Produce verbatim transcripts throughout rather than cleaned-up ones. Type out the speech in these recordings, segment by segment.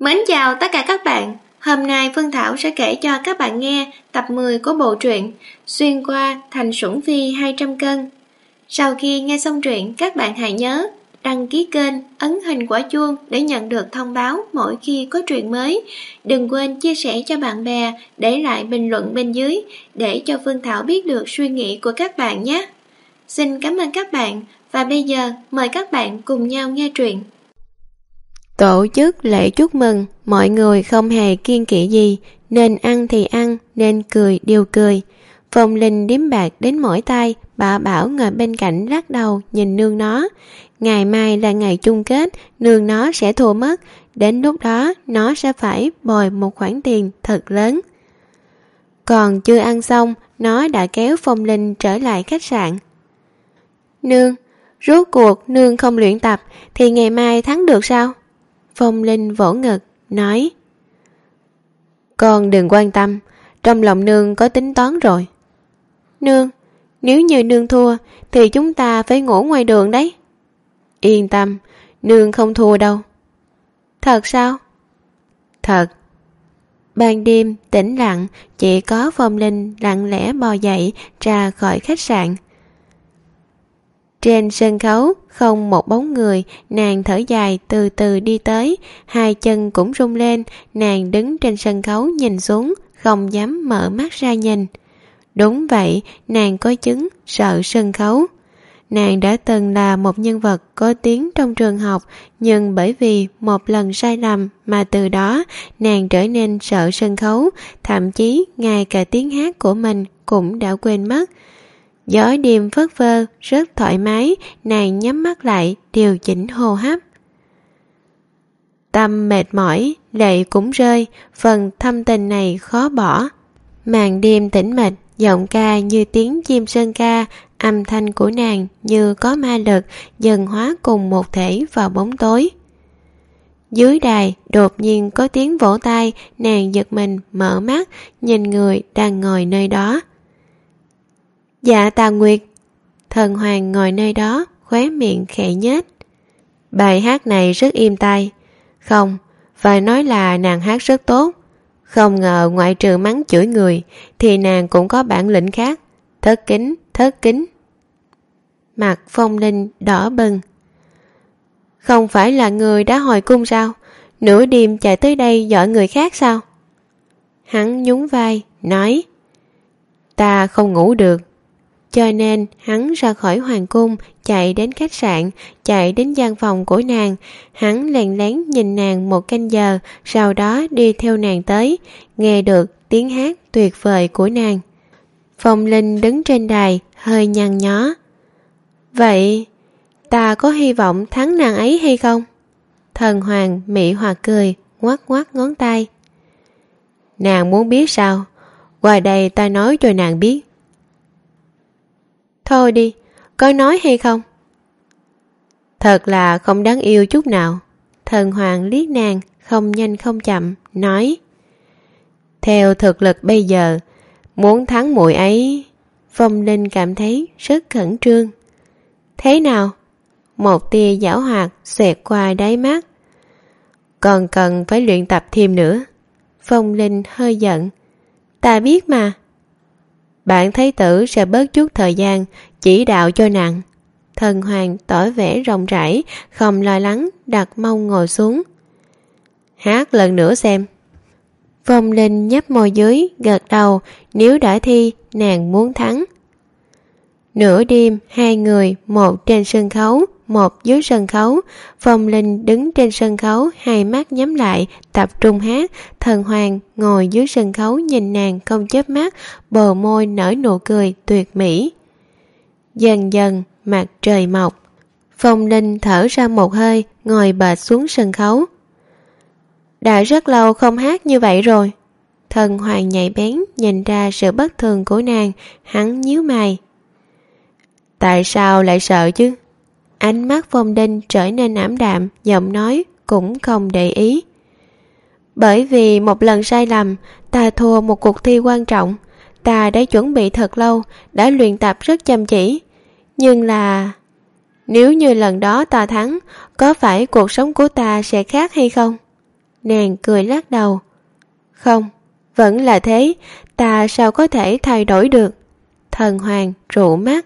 Mến chào tất cả các bạn. Hôm nay Phương Thảo sẽ kể cho các bạn nghe tập mười của bộ truyện Xuyên qua thành Sủng Phi hai trăm cân. Sau khi nghe xong truyện, các bạn hãy nhớ đăng ký kênh, ấn hình quả chuông để nhận được thông báo mỗi khi có truyện mới. Đừng quên chia sẻ cho bạn bè, để lại bình luận bên dưới để cho Phương Thảo biết được suy nghĩ của các bạn nhé. Xin cảm ơn các bạn và bây giờ mời các bạn cùng nhau nghe truyện. Tổ chức lễ chúc mừng, mọi người không hề kiêng kỵ gì, nên ăn thì ăn, nên cười đều cười. Phong Linh điếm bạc đến mỏi tay, bà Bảo ngồi bên cạnh lắc đầu nhìn nương nó. Ngày mai là ngày chung kết, nương nó sẽ thua mất, đến lúc đó nó sẽ phải bồi một khoản tiền thật lớn. Còn chưa ăn xong, nó đã kéo Phong Linh trở lại khách sạn. Nương, rốt cuộc nương không luyện tập thì ngày mai thắng được sao? Phong Linh vỗ ngực, nói: Con đừng quan tâm, trong lòng nương có tính toán rồi. Nương, nếu như nương thua thì chúng ta phải ngủ ngoài đường đấy. Yên tâm, nương không thua đâu. Thật sao? Thật. Ban đêm tĩnh lặng, chỉ có Phong Linh lặng lẽ bò dậy ra khỏi khách sạn. Trên sân khấu không một bóng người, nàng thở dài từ từ đi tới, hai chân cũng rung lên, nàng đứng trên sân khấu nhìn xuống, không dám mở mắt ra nhìn. Đúng vậy, nàng có chứng sợ sân khấu. Nàng đã từng là một nhân vật có tiếng trong trường học, nhưng bởi vì một lần sai lầm mà từ đó nàng trở nên sợ sân khấu, thậm chí ngay cả tiếng hát của mình cũng đã quên mất. Gió đêm phất phơ, rất thoải mái, nàng nhắm mắt lại, điều chỉnh hô hấp. Tâm mệt mỏi, lệ cũng rơi, phần thâm tình này khó bỏ. Màn đêm tĩnh mịch, giọng ca như tiếng chim sơn ca, âm thanh của nàng như có ma lực, dần hóa cùng một thể vào bóng tối. Dưới đài, đột nhiên có tiếng vỗ tay, nàng giật mình mở mắt, nhìn người đang ngồi nơi đó. Dạ Tà Nguyệt. Thần Hoàng ngồi nơi đó, khóe miệng khẽ nhếch. Bài hát này rất êm tai. Không, phải nói là nàng hát rất tốt. Không ngờ ngoại trừ mắng chửi người thì nàng cũng có bản lĩnh khác. Thất kính, thất kính. Mặt Phong Linh đỏ bừng. Không phải là người đã hồi cung sao? Nửa đêm chạy tới đây dọa người khác sao? Hắn nhún vai, nói: Ta không ngủ được. Cho nên hắn ra khỏi hoàng cung, chạy đến khách sạn, chạy đến gian phòng của nàng. Hắn lén lén nhìn nàng một canh giờ, sau đó đi theo nàng tới, nghe được tiếng hát tuyệt vời của nàng. Phong Linh đứng trên đài, hơi nhăn nhó. Vậy, ta có hy vọng thắng nàng ấy hay không? Thần Hoàng mị hoặc cười, ngoắc ngoắc ngón tay. Nàng muốn biết sao? Qua đây ta nói cho nàng biết. Thôi đi, có nói hay không? Thật là không đáng yêu chút nào. Thần Hoàng liếc nàng, không nhanh không chậm, nói: Theo thực lực bây giờ, muốn thắng muội ấy. Phong Linh cảm thấy rất khẩn trương. Thế nào? Một tia giảo hoạt xẹt qua đáy mắt. Còn cần phải luyện tập thêm nữa. Phong Linh hơi giận. Ta biết mà. Bạn thái tử sẽ bớt chút thời gian chỉ đạo cho nàng. Thần Hoàng tỏ vẻ rộng rãi, không lo lắng, đặt mông ngồi xuống. Hát lần nữa xem. Phong Linh nhấp môi dưới, gật đầu, nếu đã thi, nàng muốn thắng. Nửa đêm, hai người, một trên sân khấu, một dưới sân khấu. Phong Linh đứng trên sân khấu, hai mắt nhắm lại, tập trung hát. Thần Hoàng ngồi dưới sân khấu nhìn nàng không chớp mắt, bờ môi nở nụ cười tuyệt mỹ. Dần dần, mặt trời mọc. Phong Linh thở ra một hơi, ngồi bệt xuống sân khấu. Đã rất lâu không hát như vậy rồi. Thần Hoàng nhạy bén nhìn ra sự bất thường của nàng, hắn nhíu mày. Tại sao lại sợ chứ? Ánh mắt Phong Linh trở nên ảm đạm, giọng nói cũng không để ý. Bởi vì một lần sai lầm, ta thua một cuộc thi quan trọng. Ta đã chuẩn bị thật lâu, đã luyện tập rất chăm chỉ. Nhưng là... Nếu như lần đó ta thắng, có phải cuộc sống của ta sẽ khác hay không? Nàng cười lắc đầu. Không, vẫn là thế, ta sao có thể thay đổi được? Thần Hoàng trụ mắt.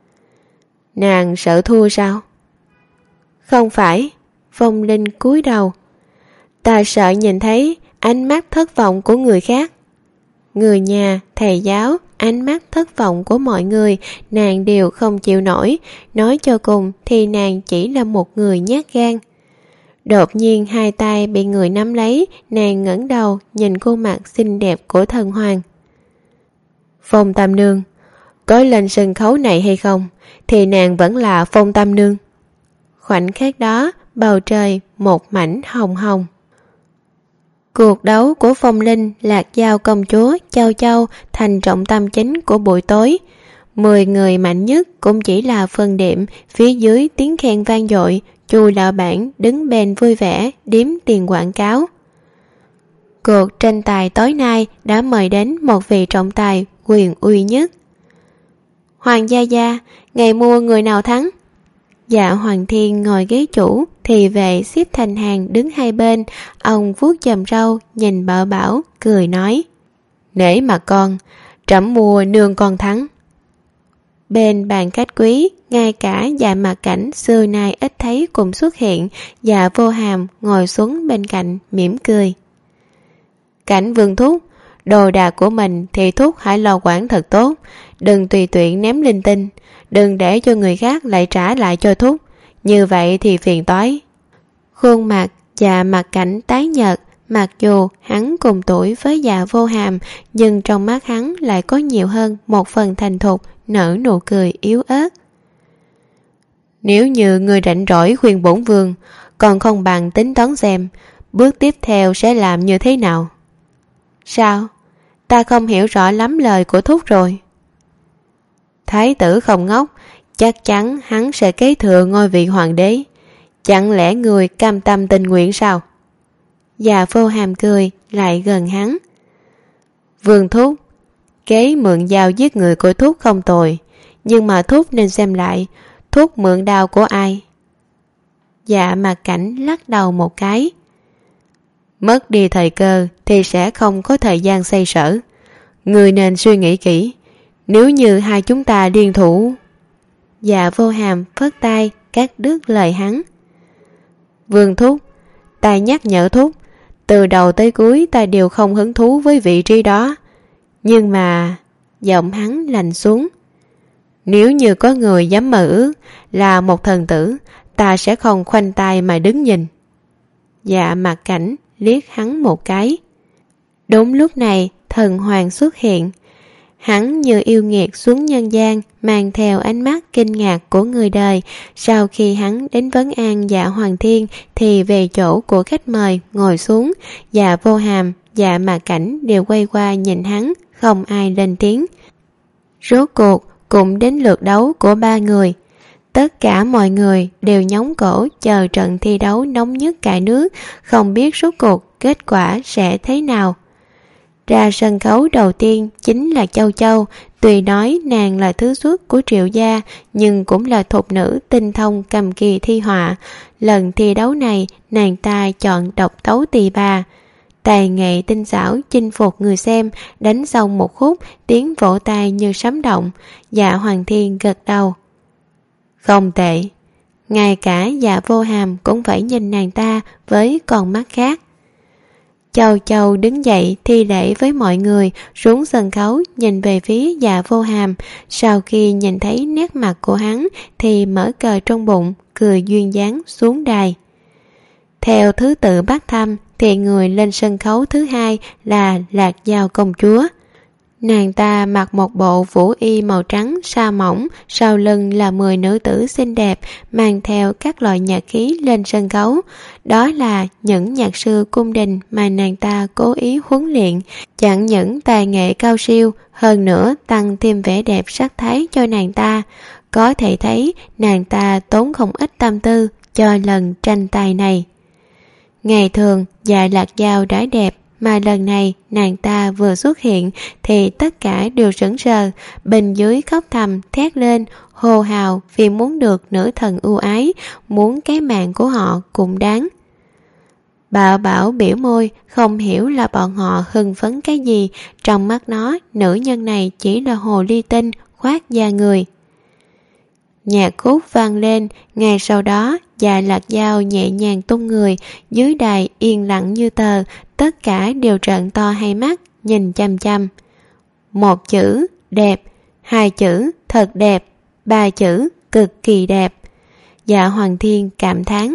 Nàng sợ thua sao? Không phải. Phong Linh cúi đầu. Ta sợ nhìn thấy ánh mắt thất vọng của người khác. Người nhà, thầy giáo, ánh mắt thất vọng của mọi người nàng đều không chịu nổi. Nói cho cùng thì nàng chỉ là một người nhát gan. Đột nhiên hai tay bị người nắm lấy, nàng ngẩng đầu nhìn khuôn mặt xinh đẹp của Thần Hoàng. Phong Tam Nương, có lên sân khấu này hay không thì nàng vẫn là Phong Tam Nương. Khoảnh khắc đó, bầu trời một mảnh hồng hồng. Cuộc đấu của Phong Linh, Lạc Giao công chúa, Châu Châu thành trọng tâm chính của buổi tối. Mười người mạnh nhất cũng chỉ là phân điểm, phía dưới tiếng khen vang dội, Chu lão bản đứng bên vui vẻ điếm tiền quảng cáo. Cuộc tranh tài tối nay đã mời đến một vị trọng tài quyền uy nhất. Hoàng gia gia, ngày mua người nào thắng? Dạ Hoàng Thiên ngồi ghế chủ, thì vệ xếp thành hàng đứng hai bên. Ông vuốt chòm râu nhìn Bảo Bảo cười nói: Nể mà con, trẫm mua nương con thắng. Bên bàn khách quý, ngay cả Dạ Mạc Cảnh xưa nay ít thấy cùng xuất hiện. Dạ Vô Hàm ngồi xuống bên cạnh mỉm cười. Cảnh Vương thúc, đồ đạc của mình thì thúc hãy lo quản thật tốt, đừng tùy tiện ném linh tinh, đừng để cho người khác lại trả lại cho thúc, như vậy thì phiền toái. Khuôn mặt Dạ Mạc Cảnh tái nhợt, mặc dù hắn cùng tuổi với Dạ Vô Hàm, nhưng trong mắt hắn lại có nhiều hơn một phần thành thục, nở nụ cười yếu ớt. Nếu như người rảnh rỗi khuyên bổn vương, còn không bằng tính toán xem bước tiếp theo sẽ làm như thế nào. Sao? Ta không hiểu rõ lắm lời của thúc rồi. Thái tử không ngốc, chắc chắn hắn sẽ kế thừa ngôi vị hoàng đế. Chẳng lẽ người cam tâm tình nguyện sao? Dạ Vô Hàm cười lại gần hắn. Vương thúc, kế mượn dao giết người của thúc không tồi, nhưng mà thúc nên xem lại thúc mượn đao của ai. Dạ Mạc Cảnh lắc đầu một cái. Mất đi thời cơ thì sẽ không có thời gian xoay sở. Người nên suy nghĩ kỹ, nếu như hai chúng ta liên thủ. Dạ Vô Hàm phất tay cắt đứt lời hắn. Vương thúc, ta nhắc nhở thúc, từ đầu tới cuối ta đều không hứng thú với vị trí đó. Nhưng mà... Giọng hắn lạnh xuống. Nếu như có người dám mơ ước là một thần tử, ta sẽ không khoanh tay mà đứng nhìn. Dạ Mạc Cảnh liếc hắn một cái. Đúng lúc này Thần Hoàng xuất hiện. Hắn như yêu nghiệt xuống nhân gian, mang theo ánh mắt kinh ngạc của người đời. Sau khi hắn đến vấn an Dạ Hoàng Thiên thì về chỗ của khách mời ngồi xuống. Dạ Vô Hàm, Dạ Mạc Cảnh đều quay qua nhìn hắn, không ai lên tiếng. Rốt cuộc cũng đến lượt đấu của ba người. Tất cả mọi người đều nhóng cổ chờ trận thi đấu nóng nhất cả nước, không biết rốt cuộc kết quả sẽ thế nào. Ra sân khấu đầu tiên chính là Châu Châu. Tuy nói nàng là thứ xuất của Triệu gia, nhưng cũng là thục nữ tinh thông cầm kỳ thi họa. Lần thi đấu này nàng ta chọn độc tấu tỳ bà, tài nghệ tinh xảo chinh phục người xem. Đánh xong một khúc, tiếng vỗ tay như sấm động. Dạ Hoàng Thiên gật đầu. Không tệ. Ngay cả Dạ Vô Hàm cũng phải nhìn nàng ta với con mắt khác. Châu Châu đứng dậy thi lễ với mọi người, xuống sân khấu nhìn về phía Dạ Vô Hàm. Sau khi nhìn thấy nét mặt của hắn thì mở cờ trong bụng, cười duyên dáng xuống đài. Theo thứ tự bắt thăm thì người lên sân khấu thứ hai là Lạc Giao công chúa. Nàng ta mặc một bộ vũ y màu trắng sa mỏng, sau lưng là mười nữ tử xinh đẹp mang theo các loại nhạc khí lên sân khấu. Đó là những nhạc sư cung đình mà nàng ta cố ý huấn luyện, chẳng những tài nghệ cao siêu, hơn nữa tăng thêm vẻ đẹp sắc thái cho nàng ta. Có thể thấy nàng ta tốn không ít tâm tư cho lần tranh tài này. Ngày thường Dạ Lạc Giao đã đẹp, mà lần này nàng ta vừa xuất hiện thì tất cả đều sững sờ, bên dưới khóc thầm thét lên, hô hào vì muốn được nữ thần ưu ái, muốn cái mạng của họ cũng đáng. Bảo Bảo biểu môi, không hiểu là bọn họ hưng phấn cái gì. Trong mắt nó, nữ nhân này chỉ là hồ ly tinh khoác da người. Nhạc khúc vang lên, ngay sau đó Dạ Lạc Dao nhẹ nhàng tung người, dưới đài yên lặng như tờ, tất cả đều trợn to hai mắt, nhìn chăm chăm. Một chữ đẹp, hai chữ thật đẹp, ba chữ cực kỳ đẹp. Dạ Hoàng Thiên cảm thán.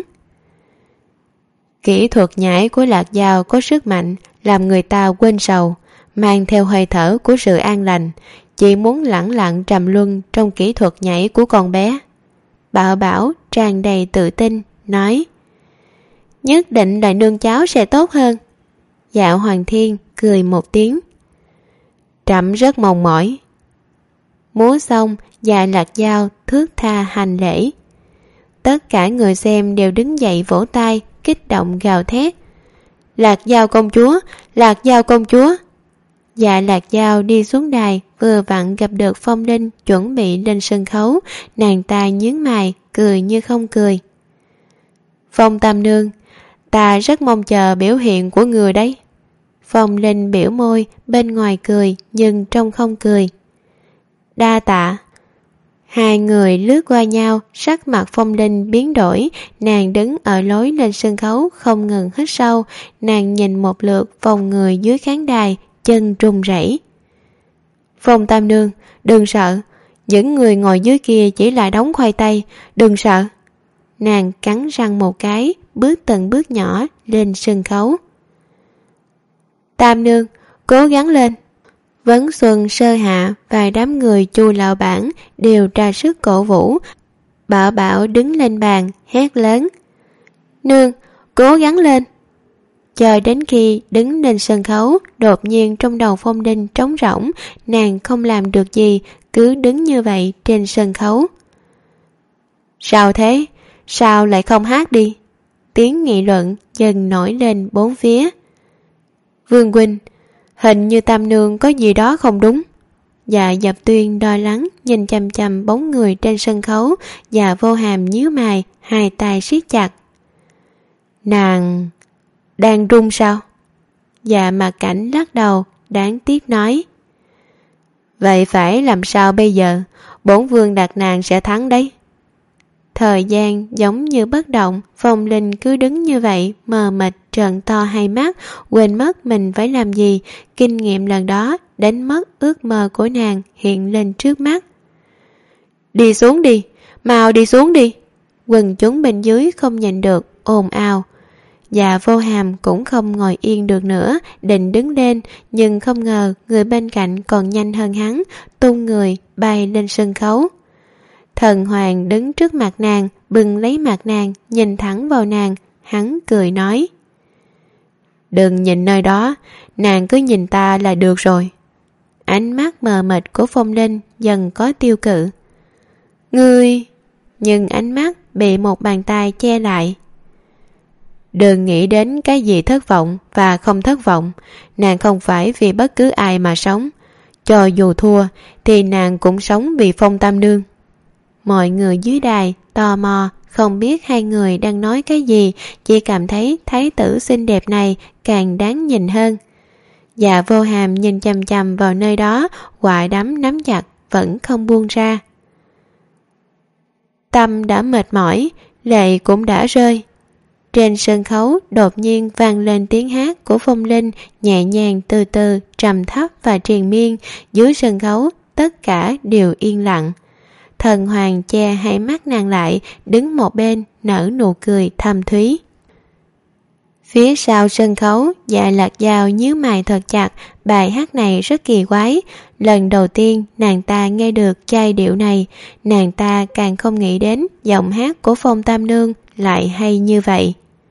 Kỹ thuật nhảy của Lạc Dao có sức mạnh, làm người ta quên sầu, mang theo hơi thở của sự an lành, chỉ muốn lẳng lặng trầm luân trong kỹ thuật nhảy của con bé. Bảo Bảo tràn đầy tự tin, nói: nhất định là nương cháu sẽ tốt hơn. Dạ Hoàng Thiên cười một tiếng. Trẫm rất mong mỏi. Múa xong, Dạ Lạc Dao thước tha hành lễ. Tất cả người xem đều đứng dậy vỗ tay, kích động gào thét: Lạc Dao công chúa, Lạc Dao công chúa. Dạ Lạc Dao đi xuống đài, vừa vặn gặp được Phong Linh chuẩn bị lên sân khấu. Nàng ta nhướng mày, cười như không cười. Phong Tam Nương, ta rất mong chờ biểu hiện của người đấy. Phong Linh biểu môi, bên ngoài cười nhưng trong không cười. Đa tạ. Hai người lướt qua nhau, sắc mặt Phong Linh biến đổi. Nàng đứng ở lối lên sân khấu không ngừng hít sâu. Nàng nhìn một lượt vòng người dưới khán đài, chân run rẩy. Phong Tam Nương, đừng sợ, những người ngồi dưới kia chỉ là đống khoai tây, đừng sợ. Nàng cắn răng một cái, bước từng bước nhỏ lên sân khấu. Tam Nương, cố gắng lên. Vấn Xuân, Sơ Hạ và đám người Chu lão bản đều ra sức cổ vũ. Bảo Bảo đứng lên bàn, hét lớn: Nương, cố gắng lên. Chờ đến khi đứng lên sân khấu, đột nhiên trong đầu Phong Linh trống rỗng, nàng không làm được gì, cứ đứng như vậy trên sân khấu. Sao thế? Sao lại không hát đi? Tiếng nghị luận dần nổi lên bốn phía. Vương huynh, hình như Tam Nương có gì đó không đúng. Dạ Dập Tuyên lo lắng nhìn chằm chằm bóng người trên sân khấu. Dạ Vô Hàm nhíu mày, hai tay siết chặt. Nàng đang run sao? Dạ Mạc Cảnh lắc đầu, đáng tiếc nói: vậy phải làm sao bây giờ? Bổn vương đặt nàng sẽ thắng đấy. Thời gian giống như bất động, Phong Linh cứ đứng như vậy, mờ mịt trợn to hai mắt, quên mất mình phải làm gì. Kinh nghiệm lần đó đánh mất ước mơ của nàng hiện lên trước mắt. Đi xuống đi, mau đi xuống đi. Quần chúng bên dưới không nhìn được, ồn ào. Dạ Vô Hàm cũng không ngồi yên được nữa, định đứng lên, nhưng không ngờ người bên cạnh còn nhanh hơn hắn, tung người bay lên sân khấu. Thần Hoàng đứng trước mặt nàng, bưng lấy mặt nàng, nhìn thẳng vào nàng, hắn cười nói: đừng nhìn nơi đó, nàng cứ nhìn ta là được rồi. Ánh mắt mờ mịt của Phong Linh dần có tiêu cự. Ngươi... Nhưng ánh mắt bị một bàn tay che lại. Đừng nghĩ đến cái gì thất vọng và không thất vọng. Nàng không phải vì bất cứ ai mà sống. Cho dù thua thì nàng cũng sống vì Phong Tam Nương. Mọi người dưới đài tò mò, không biết hai người đang nói cái gì, chỉ cảm thấy thái tử xinh đẹp này càng đáng nhìn hơn. Dạ Vô Hàm nhìn chằm chằm vào nơi đó, quả đấm nắm chặt vẫn không buông ra. Tâm đã mệt mỏi, lệ cũng đã rơi. Trên sân khấu đột nhiên vang lên tiếng hát của Phong Linh, nhẹ nhàng từ từ, trầm thấp và triền miên. Dưới sân khấu tất cả đều yên lặng. Thần Hoàng che hai mắt nàng lại, đứng một bên nở nụ cười thâm thúy. Phía sau sân khấu, Dạ Lạc Dao nhíu mày thật chặt. Bài hát này rất kỳ quái. Lần đầu tiên nàng ta nghe được giai điệu này, nàng ta càng không nghĩ đến giọng hát của Phong Tam Nương lại hay như vậy.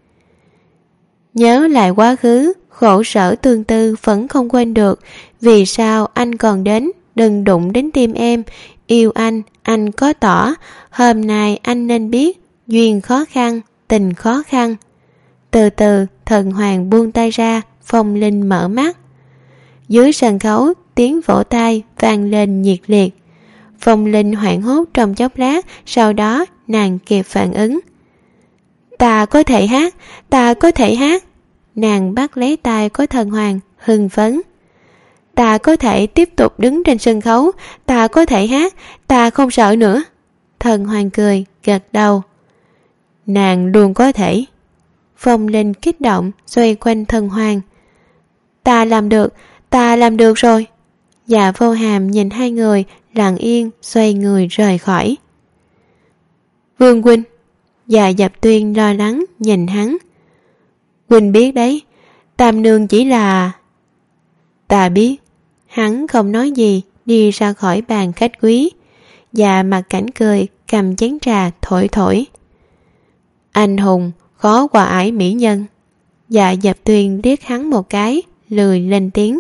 Nhớ lại quá khứ, khổ sở tương tư vẫn không quên được. Vì sao anh còn đến? Đừng đụng đến tim em. Yêu anh, anh có tỏ. Hôm nay anh nên biết, duyên khó khăn, tình khó khăn. Từ từ, Thần Hoàng buông tay ra, Phong Linh mở mắt. Dưới sân khấu, tiếng vỗ tay vang lên nhiệt liệt. Phong Linh hoảng hốt trong chốc lát, sau đó nàng kịp phản ứng. Ta có thể hát, ta có thể hát, nàng bắt lấy tay của Thần Hoàng, hưng phấn. Ta có thể tiếp tục đứng trên sân khấu, ta có thể hát, ta không sợ nữa. Thần Hoàng cười, gật đầu. Nàng luôn có thể. Phong Linh kích động, xoay quanh Thần Hoàng. Ta làm được, ta làm được rồi. Dạ Vô Hàm nhìn hai người, lặng yên, xoay người rời khỏi. Vương huynh. Dạ Dập Tuyên lo lắng nhìn hắn. Huynh biết đấy, Tam nương chỉ là... Ta biết. Hắn không nói gì, đi ra khỏi bàn khách quý. Dạ Mặt Cảnh cười, cầm chén trà thổi thổi. Anh hùng khó qua ải mỹ nhân. Dạ Dập Tuyên liếc hắn một cái, lười lên tiếng.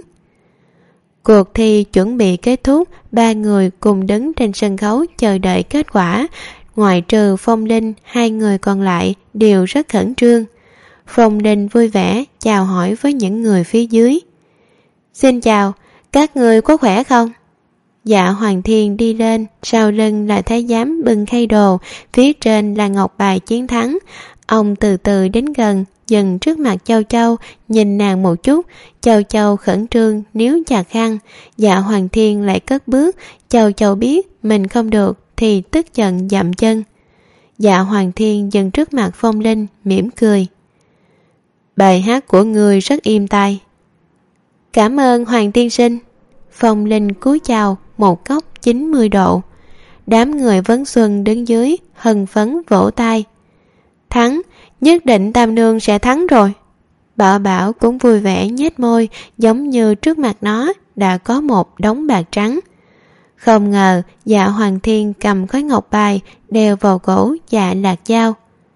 Cuộc thi chuẩn bị kết thúc, ba người cùng đứng trên sân khấu chờ đợi kết quả. Ngoại trừ Phong Linh, hai người còn lại đều rất khẩn trương. Phong Linh vui vẻ chào hỏi với những người phía dưới. Xin chào, các người có khỏe không? Dạ Hoàng Thiên đi lên, sau lưng là thái giám bưng khay đồ, phía trên là ngọc bài chiến thắng. Ông từ từ đến gần, dừng trước mặt Châu Châu, nhìn nàng một chút. Châu Châu khẩn trương níu chặt khăn. Dạ Hoàng Thiên lại cất bước. Châu Châu biết mình không được thì tức giận dậm chân. Dạ Hoàng Thiên dừng trước mặt Phong Linh, mỉm cười. Bài hát của người rất êm tai. Cảm ơn Hoàng tiên sinh. Phong Linh cúi chào, một góc chín mươi độ. Đám người Vấn Xuân đứng dưới hân phấn vỗ tay. Thắng, nhất định Tam nương sẽ thắng rồi. Bảo Bảo cũng vui vẻ nhếch môi, giống như trước mặt nó đã có một đống bạc trắng. Không ngờ Dạ Hoàng Thiên cầm khối ngọc bài đeo vào cổ Dạ Lạc Dao.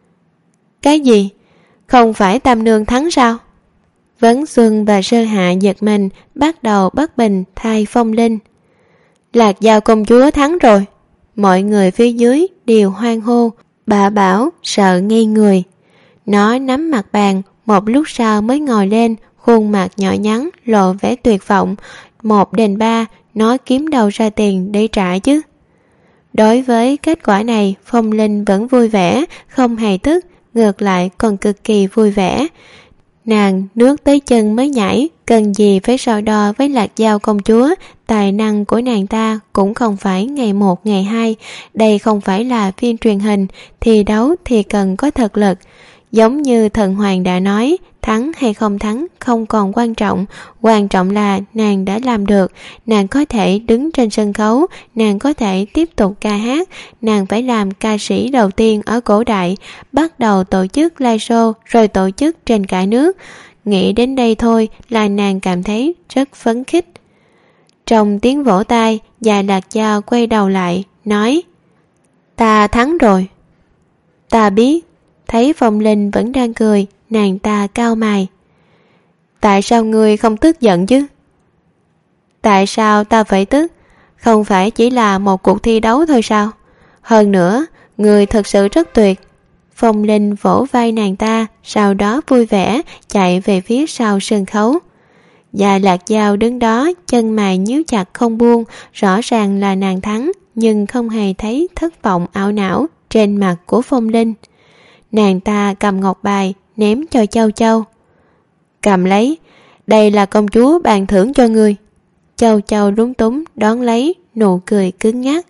Cái gì? Không phải Tam nương thắng sao? Vấn Xuân và Sơn Hạ giật mình, bắt đầu bất bình thay Phong Linh. Lạc Dao công chúa thắng rồi. Mọi người phía dưới đều hoan hô. Bà Bảo sợ ngây người. Nó nắm mặt bàn, một lúc sau mới ngồi lên, khuôn mặt nhỏ nhắn lộ vẻ tuyệt vọng. Một đền ba, nó kiếm đâu ra tiền để trả chứ. Đối với kết quả này, Phong Linh vẫn vui vẻ, không hề tức, ngược lại còn cực kỳ vui vẻ. Nàng nước tới chân mới nhảy, cần gì phải so đo với Lạc Dao công chúa. Tài năng của nàng ta cũng không phải ngày một ngày hai. Đây không phải là phim truyền hình, thi đấu thì cần có thực lực. Giống như Thần Hoàng đã nói, thắng hay không thắng không còn quan trọng. Quan trọng là nàng đã làm được. Nàng có thể đứng trên sân khấu, nàng có thể tiếp tục ca hát. Nàng phải làm ca sĩ đầu tiên ở cổ đại, bắt đầu tổ chức live show rồi tổ chức trên cả nước. Nghĩ đến đây thôi là nàng cảm thấy rất phấn khích. Trong tiếng vỗ tay, Dạ Lạc Dao quay đầu lại, nói: Ta thắng rồi. Ta biết. Thấy Phong Linh vẫn đang cười, nàng ta cau mày. Tại sao ngươi không tức giận chứ? Tại sao ta phải tức? Không phải chỉ là một cuộc thi đấu thôi sao? Hơn nữa, ngươi thật sự rất tuyệt. Phong Linh vỗ vai nàng ta, sau đó vui vẻ chạy về phía sau sân khấu. Dạ Lạc Dao đứng đó, chân mày nhíu chặt không buông, rõ ràng là nàng thắng, nhưng không hề thấy thất vọng ảo não trên mặt của Phong Linh. Nàng ta cầm ngọc bài ném cho Châu Châu. Cầm lấy, đây là công chúa ban thưởng cho ngươi. Châu Châu lúng túng đón lấy, nụ cười cứng ngắc.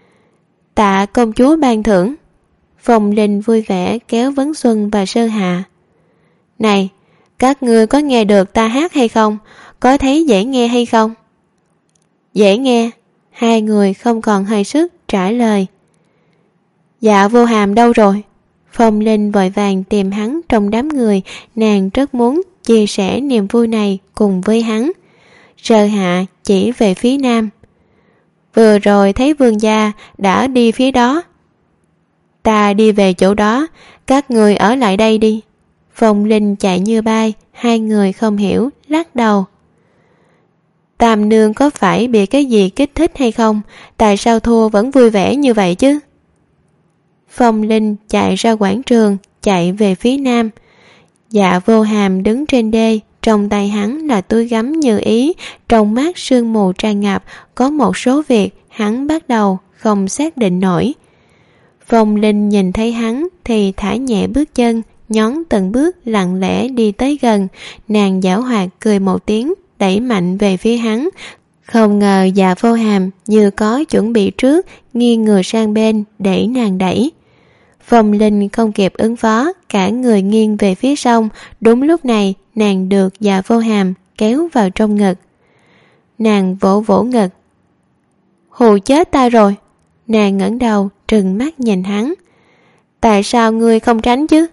Tạ công chúa ban thưởng. Phong Linh vui vẻ kéo Vấn Xuân và Sơ Hạ. Này, các ngươi có nghe được ta hát hay không? Có thấy dễ nghe hay không? Dễ nghe. Hai người không còn hơi sức trả lời. Dạ Vô Hàm đâu rồi? Phong Linh vội vàng tìm hắn trong đám người, nàng rất muốn chia sẻ niềm vui này cùng với hắn. Sơ Hạ chỉ về phía nam. Vừa rồi thấy vương gia đã đi phía đó. Ta đi về chỗ đó, các người ở lại đây đi. Phong Linh chạy như bay, hai người không hiểu, lắc đầu. Tam nương có phải bị cái gì kích thích hay không? Tại sao thua vẫn vui vẻ như vậy chứ? Phong Linh chạy ra quảng trường, chạy về phía nam. Dạ Vô Hàm đứng trên đê, trong tay hắn là túi gấm như ý, trong mắt sương mù tràn ngập, có một số việc hắn bắt đầu không xác định nổi. Phong Linh nhìn thấy hắn thì thả nhẹ bước chân, nhón từng bước lặng lẽ đi tới gần. Nàng giảo hoạt cười một tiếng, đẩy mạnh về phía hắn. Không ngờ Dạ Vô Hàm như có chuẩn bị trước, nghiêng người sang bên để nàng đẩy. Phong Linh không kịp ứng phó, cả người nghiêng về phía sông. Đúng lúc này nàng được Dạ Vô Hàm kéo vào trong ngực. Nàng vỗ vỗ ngực. Hù chết ta rồi. Nàng ngẩng đầu trừng mắt nhìn hắn. Tại sao ngươi không tránh chứ?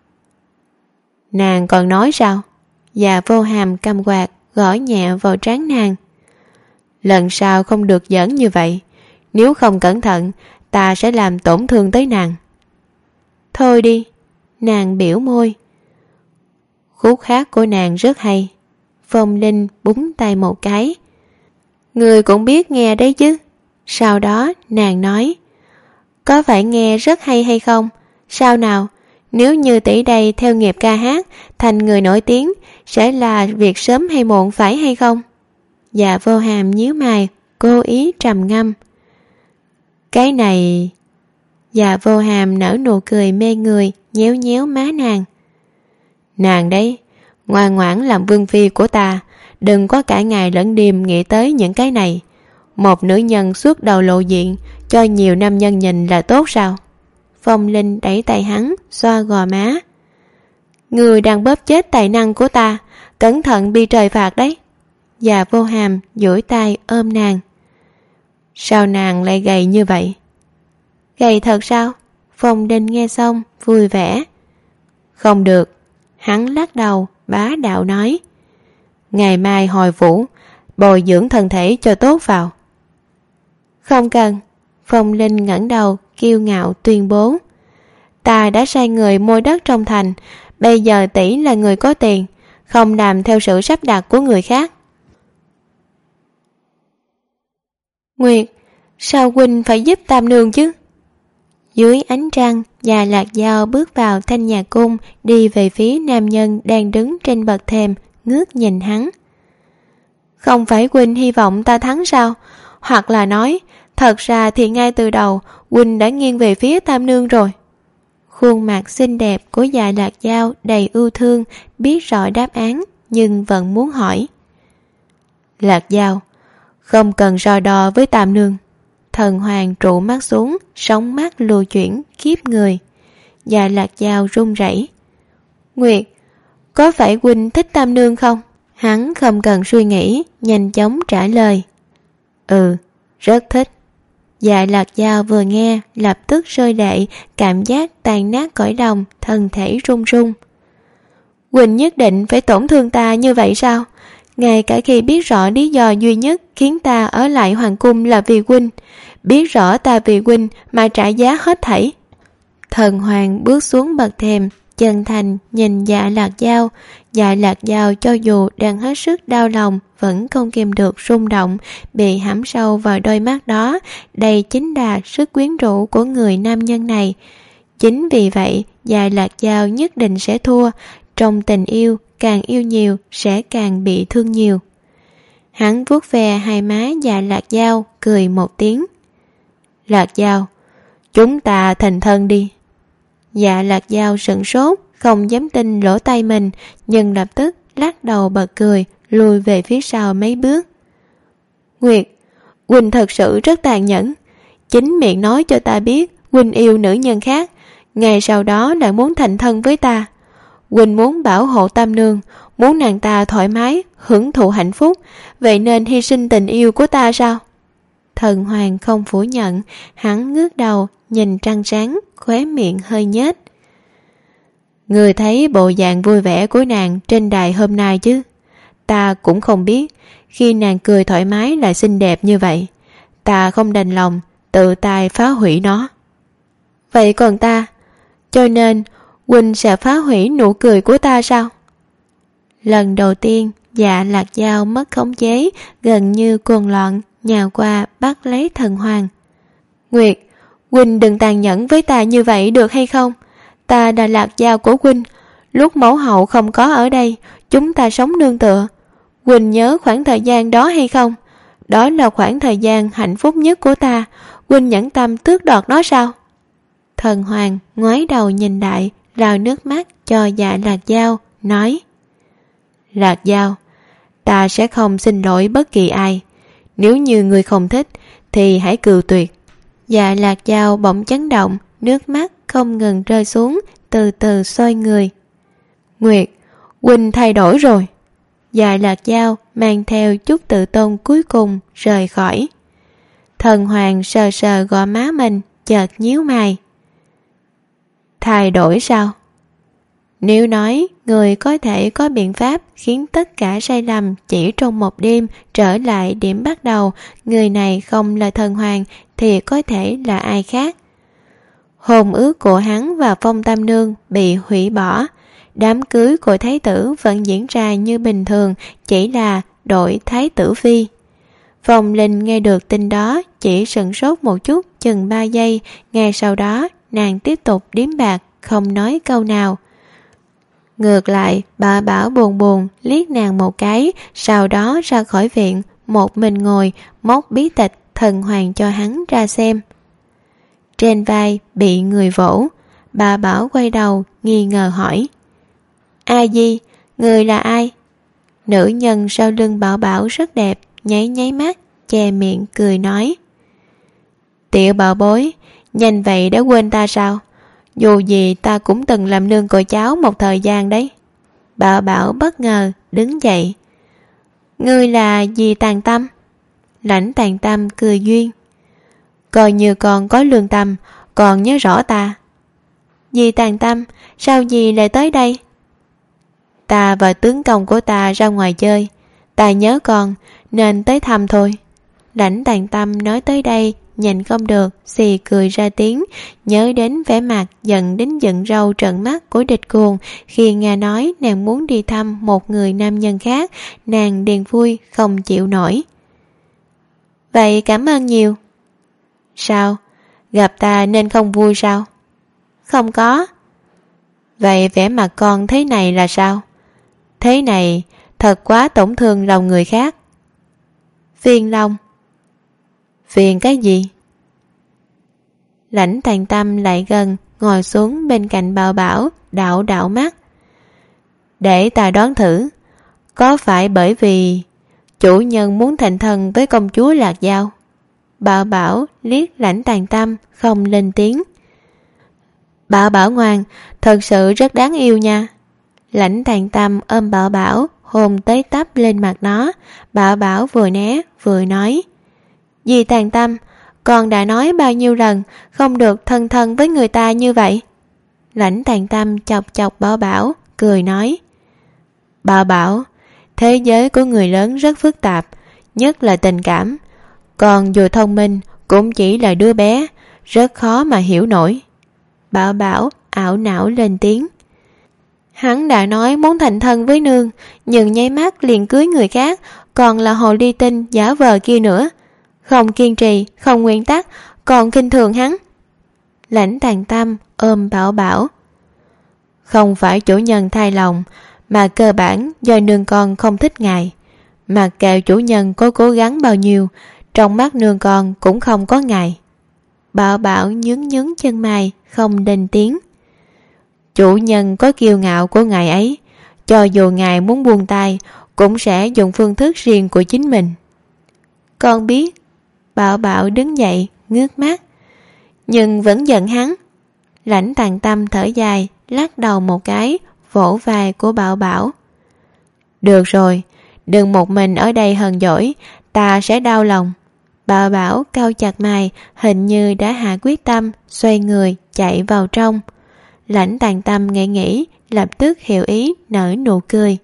Nàng còn nói sao? Dạ Vô Hàm cầm quạt gõ nhẹ vào trán nàng. Lần sau không được giỡn như vậy. Nếu không cẩn thận, ta sẽ làm tổn thương tới nàng. Thôi đi. Nàng biểu môi. Khúc hát của nàng rất hay. Phong Linh búng tay một cái. Người cũng biết nghe đấy chứ. Sau đó nàng nói. Có phải nghe rất hay hay không? Sao nào? Nếu như tỷ đây theo nghiệp ca hát, thành người nổi tiếng, sẽ là việc sớm hay muộn phải hay không? Dạ Vô Hàm nhíu mày, cố ý trầm ngâm. Cái này... Dạ Vô Hàm nở nụ cười mê người, nhéo nhéo má nàng. Nàng đấy, ngoan ngoãn làm vương phi của ta, đừng có cả ngày lẫn đêm nghĩ tới những cái này. Một nữ nhân suốt đầu lộ diện, cho nhiều nam nhân nhìn là tốt sao? Phong Linh đẩy tay hắn, xoa gò má. Người đang bóp chết tài năng của ta, cẩn thận bị trời phạt đấy. Dạ Vô Hàm duỗi tay ôm nàng. Sao nàng lại gầy như vậy? Gầy thật sao? Phong Linh nghe xong vui vẻ. Không được. Hắn lắc đầu bá đạo nói. Ngày mai hồi vũ, bồi dưỡng thân thể cho tốt vào. Không cần. Phong Linh ngẩng đầu kiêu ngạo tuyên bố. Ta đã sai người mua đất trong thành, bây giờ tỷ là người có tiền, không làm theo sự sắp đặt của người khác. Nguyệt, sao huynh phải giúp Tam Nương chứ? Dưới ánh trăng, Dạ Lạc Dao bước vào thanh nhà cung, đi về phía nam nhân đang đứng trên bậc thềm, ngước nhìn hắn. Không phải huynh hy vọng ta thắng sao? Hoặc là nói, thật ra thì ngay từ đầu huynh đã nghiêng về phía Tam Nương rồi. Khuôn mặt xinh đẹp của Dạ Lạc Dao đầy ưu thương, biết rõ đáp án nhưng vẫn muốn hỏi. Lạc Dao, không cần so đo với Tam Nương. Thần Hoàng trụ mắt xuống, sóng mắt lưu chuyển kiếp người. Dạ Lạc Dao run rẩy. Nguyệt, có phải huynh thích Tam Nương không? Hắn không cần suy nghĩ, nhanh chóng trả lời. Ừ, rất thích. Dạ Lạc Dao vừa nghe, lập tức rơi lệ, cảm giác tan nát cõi lòng, thân thể run run. Huynh nhất định phải tổn thương ta như vậy sao? Ngay cả khi biết rõ lý do duy nhất khiến ta ở lại hoàng cung là vì huynh, biết rõ ta vì huynh mà trả giá hết thảy. Thần Hoàng bước xuống bậc thềm, chân thành nhìn Dạ Lạc Dao. Dạ Lạc Dao cho dù đang hết sức đau lòng, vẫn không kìm được rung động, bị hãm sâu vào đôi mắt đó. Đây chính là sức quyến rũ của người nam nhân này. Chính vì vậy, Dạ Lạc Dao nhất định sẽ thua. Trong tình yêu, càng yêu nhiều sẽ càng bị thương nhiều. Hắn vuốt ve hai má Dạ Lạc Dao, cười một tiếng. Lạc Dao, chúng ta thành thân đi. Dạ Lạc Dao sửng sốt, không dám tin lỗ tai mình, nhưng lập tức lắc đầu bật cười, lùi về phía sau mấy bước. Nguyệt, huynh thật sự rất tàn nhẫn. Chính miệng nói cho ta biết huynh yêu nữ nhân khác, ngày sau đó lại muốn thành thân với ta. Huynh muốn bảo hộ Tam Nương, muốn nàng ta thoải mái, hưởng thụ hạnh phúc, vậy nên hy sinh tình yêu của ta sao? Thần Hoàng không phủ nhận, hắn ngước đầu, nhìn trăng sáng, khóe miệng hơi nhếch. Người thấy bộ dạng vui vẻ của nàng trên đài hôm nay chứ? Ta cũng không biết, khi nàng cười thoải mái là xinh đẹp như vậy. Ta không đành lòng, tự tay phá hủy nó. Vậy còn ta? Cho nên, huynh sẽ phá hủy nụ cười của ta sao? Lần đầu tiên, Dạ Lạc Dao mất khống chế, gần như cuồng loạn, nhào qua bắt lấy Thần Hoàng. Nguyệt, huynh đừng tàn nhẫn với ta như vậy được hay không? Ta là Lạc Dao của huynh, lúc mẫu hậu không có ở đây, chúng ta sống nương tựa. Huynh nhớ khoảng thời gian đó hay không? Đó là khoảng thời gian hạnh phúc nhất của ta, huynh nhẫn tâm tước đoạt nó sao? Thần Hoàng ngoái đầu nhìn lại, lau nước mắt cho Dạ Lạc Dao, nói: Lạc Dao, ta sẽ không xin lỗi bất kỳ ai. Nếu như ngươi không thích thì hãy cự tuyệt. Dạ Lạc Dao bỗng chấn động, nước mắt không ngừng rơi xuống, từ từ xoay người. Nguyệt, huynh thay đổi rồi. Dạ Lạc Dao mang theo chút tự tôn cuối cùng rời khỏi. Thần Hoàng sờ sờ gò má mình, chợt nhíu mày. Thay đổi sao? Nếu nói người có thể có biện pháp khiến tất cả sai lầm chỉ trong một đêm trở lại điểm bắt đầu, người này không là Thần Hoàng thì có thể là ai khác. Hôn ước của hắn và Phong Tam Nương bị hủy bỏ. Đám cưới của thái tử vẫn diễn ra như bình thường, chỉ là đổi thái tử phi. Phong Linh nghe được tin đó chỉ sửng sốt một chút, chừng ba giây. Ngay sau đó nàng tiếp tục điếm bạc, không nói câu nào. Ngược lại, bà Bảo buồn buồn liếc nàng một cái, sau đó ra khỏi viện, một mình ngồi móc bí tịch Thần Hoàng cho hắn ra xem. Trên vai bị người vỗ, bà Bảo quay đầu nghi ngờ hỏi: A Di, người là ai? Nữ nhân sau lưng Bảo Bảo rất đẹp, nháy nháy mắt, che miệng cười nói: Tiểu bảo bối, nhanh vậy đã quên ta sao? Dù gì ta cũng từng làm nương của cháu một thời gian đấy. Bảo Bảo bất ngờ đứng dậy. Ngươi là dì Tàn Tâm? Lãnh Tàn Tâm cười duyên. Coi như con có lương tâm, còn nhớ rõ ta. Dì Tàn Tâm, sao dì lại tới đây? Ta và tướng công của ta ra ngoài chơi, ta nhớ con nên tới thăm thôi. Lãnh Tàn Tâm nói tới đây nhìn không được, xì cười ra tiếng, nhớ đến vẻ mặt giận đến dựng râu trợn mắt của Địch Cuồng khi nghe nói nàng muốn đi thăm một người nam nhân khác, nàng điền vui không chịu nổi. Vậy cảm ơn nhiều. Sao? Gặp ta nên không vui sao? Không có. Vậy vẻ mặt con thế này là sao? Thế này thật quá tổn thương lòng người khác. Phiền lòng. Phiền cái gì? Lãnh Tàn Tâm lại gần, ngồi xuống bên cạnh Bảo Bảo, đảo đảo mắt. Để ta đoán thử, có phải bởi vì chủ nhân muốn thành thân với công chúa Lạc Dao? Bảo Bảo liếc Lãnh Tàn Tâm, không lên tiếng. Bảo Bảo ngoan, thật sự rất đáng yêu nha. Lãnh Tàn Tâm ôm Bảo Bảo, hôn tới tấp lên mặt nó. Bảo Bảo vừa né vừa nói: Dì Tàn Tâm, con đã nói bao nhiêu lần không được thân thân với người ta như vậy. Lãnh Tàn Tâm chọc chọc Bảo Bảo, cười nói: Bảo Bảo, thế giới của người lớn rất phức tạp, nhất là tình cảm. Còn dù thông minh cũng chỉ là đứa bé, rất khó mà hiểu nổi. Bảo Bảo ảo não lên tiếng. Hắn đã nói muốn thành thân với nương, nhưng nháy mắt liền cưới người khác, còn là hồ ly tinh giả vờ kia nữa. Không kiên trì, không nguyên tắc, còn khinh thường hắn. Lãnh Tàn Tâm ôm Bảo Bảo. Không phải chủ nhân thay lòng, mà cơ bản do nương con không thích ngài. Mặc kệ chủ nhân có cố gắng bao nhiêu, trong mắt nương con cũng không có ngài. Bảo Bảo nhướng nhướng chân mày, không lên tiếng. Chủ nhân có kiêu ngạo của ngài ấy, cho dù ngài muốn buông tay cũng sẽ dùng phương thức riêng của chính mình. Con biết. Bảo Bảo đứng dậy, ngước mắt. Nhưng vẫn giận hắn. Lãnh Tàn Tâm thở dài, lắc đầu một cái, vỗ vai của Bảo Bảo. Được rồi, đừng một mình ở đây hờn dỗi, ta sẽ đau lòng. Bảo Bảo cau chặt mày, hình như đã hạ quyết tâm, xoay người chạy vào trong. Lãnh Tàn Tâm nghĩ nghĩ, lập tức hiểu ý, nở nụ cười.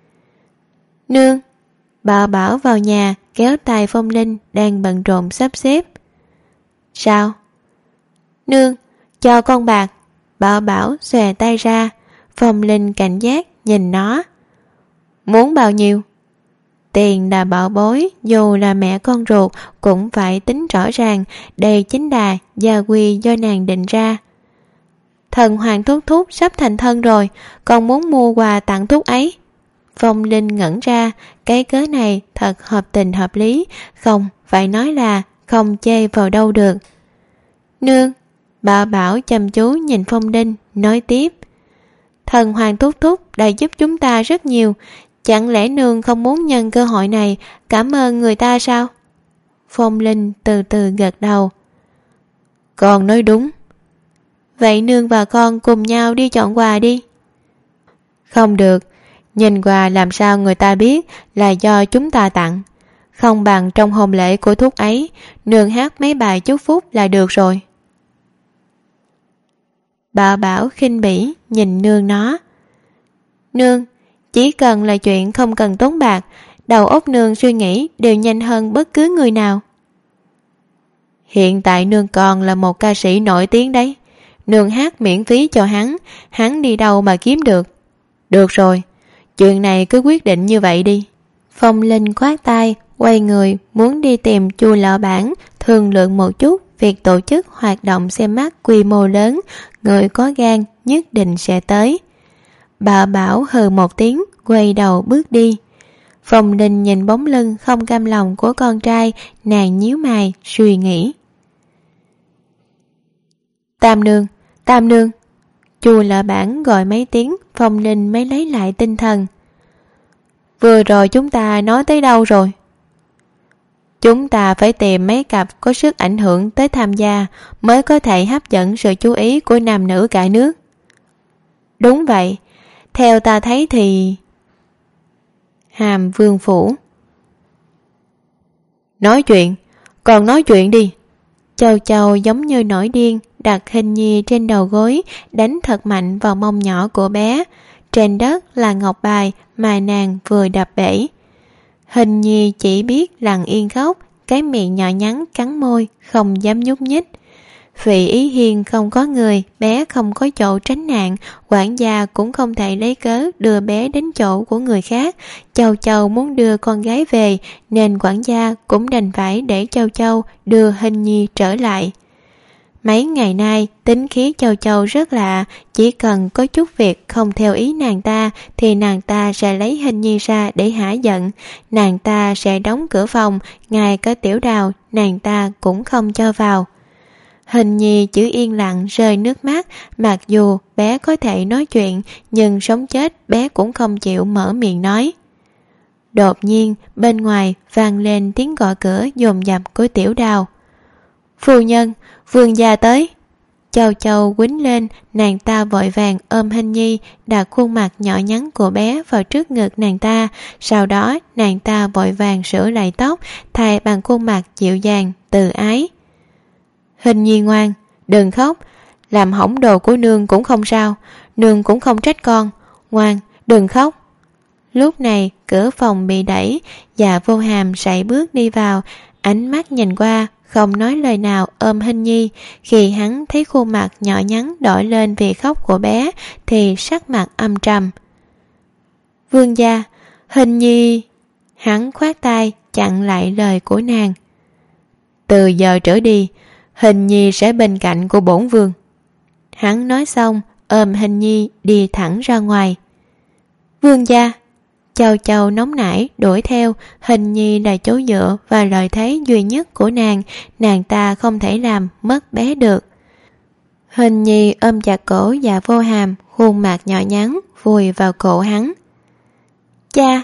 Nương. Bảo Bảo vào nhà, kéo tay Phong Linh đang bận rộn sắp xếp. Sao? Nương, cho con bạc. Bảo Bảo xòe tay ra. Phong Linh cảnh giác nhìn nó. Muốn bao nhiêu? Tiền là bảo bối, dù là mẹ con ruột cũng phải tính rõ ràng. Đây chính là gia quy do nàng định ra. Thần Hoàng thúc thúc sắp thành thân rồi, con muốn mua quà tặng thúc ấy. Phong Linh ngẩn ra, cái cớ này thật hợp tình hợp lý, không phải nói là không chê vào đâu được. Nương. Bảo Bảo chăm chú nhìn Phong Linh, nói tiếp. Thần hoàng thúc thúc đã giúp chúng ta rất nhiều, chẳng lẽ nương không muốn nhân cơ hội này cảm ơn người ta sao? Phong Linh từ từ gật đầu. Con nói đúng. Vậy nương và con cùng nhau đi chọn quà đi. Không được, nhìn quà làm sao người ta biết là do chúng ta tặng. Không bằng trong hôn lễ của thúc ấy, nương hát mấy bài chúc phúc là được rồi. Bà Bảo khinh bỉ nhìn nương nó. Nương, chỉ cần là chuyện không cần tốn bạc, đầu óc nương suy nghĩ đều nhanh hơn bất cứ người nào. Hiện tại nương còn là một ca sĩ nổi tiếng đấy. Nương hát miễn phí cho hắn, hắn đi đâu mà kiếm được. Được rồi, chuyện này cứ quyết định như vậy đi. Phong Linh khoát tay, quay người muốn đi tìm Chu Lọ Bản thương lượng một chút việc tổ chức hoạt động xem mắt quy mô lớn, người có gan nhất định sẽ tới. Bà Bảo hừ một tiếng, quay đầu bước đi. Phong Linh nhìn bóng lưng không cam lòng của con trai, nàng nhíu mày suy nghĩ. Tam nương, Tam nương. Chu Lọ Bản gọi mấy tiếng, Phong Linh mới lấy lại tinh thần. Vừa rồi chúng ta nói tới đâu rồi? Chúng ta phải tìm mấy cặp có sức ảnh hưởng tới tham gia mới có thể hấp dẫn sự chú ý của nam nữ cả nước. Đúng vậy, theo ta thấy thì... Hàm Vương Phủ. Nói chuyện, còn nói chuyện đi. Châu Châu giống như nổi điên, đặt Hình Nhi trên đầu gối, đánh thật mạnh vào mông nhỏ của bé. Trên đất là ngọc bài mà nàng vừa đập bể. Hình Nhi chỉ biết lặng yên khóc, cái miệng nhỏ nhắn cắn môi, không dám nhúc nhích. Vì Ý Hiên không có người, bé không có chỗ tránh nạn, quản gia cũng không thể lấy cớ đưa bé đến chỗ của người khác. Châu Châu muốn đưa con gái về, nên quản gia cũng đành phải để Châu Châu đưa Hình Nhi trở lại. Mấy ngày nay, tính khí Châu Châu rất lạ, chỉ cần có chút việc không theo ý nàng ta thì nàng ta sẽ lấy Hình Nhi ra để hả giận. Nàng ta sẽ đóng cửa phòng, ngay cả Tiểu Đào nàng ta cũng không cho vào. Hình Nhi chỉ yên lặng rơi nước mắt, mặc dù bé có thể nói chuyện, nhưng sống chết bé cũng không chịu mở miệng nói. Đột nhiên, bên ngoài vang lên tiếng gõ cửa dồn dập của Tiểu Đào. Phu nhân, vương gia tới. Châu Châu quýnh lên, nàng ta vội vàng ôm Hình Nhi, đặt khuôn mặt nhỏ nhắn của bé vào trước ngực nàng ta. Sau đó, nàng ta vội vàng sửa lại tóc, thay bằng khuôn mặt dịu dàng, từ ái. Hình Nhi ngoan, đừng khóc, làm hỏng đồ của nương cũng không sao, nương cũng không trách con. Ngoan, đừng khóc. Lúc này, cửa phòng bị đẩy, Dạ Vô Hàm sải bước đi vào, ánh mắt nhìn qua, không nói lời nào ôm Hình Nhi. Khi hắn thấy khuôn mặt nhỏ nhắn đỏ lên vì khóc của bé thì sắc mặt âm trầm. Vương gia, Hình Nhi... Hắn khoát tay chặn lại lời của nàng. Từ giờ trở đi, Hình Nhi sẽ bên cạnh của bổn vương. Hắn nói xong ôm Hình Nhi đi thẳng ra ngoài. Vương gia. Châu Châu nóng nảy đuổi theo. Hình Nhi là chỗ dựa và lợi thế duy nhất của nàng, nàng ta không thể làm mất bé được. Hình Nhi ôm chặt cổ Dạ Vô Hàm, khuôn mặt nhỏ nhắn vùi vào cổ hắn. Cha.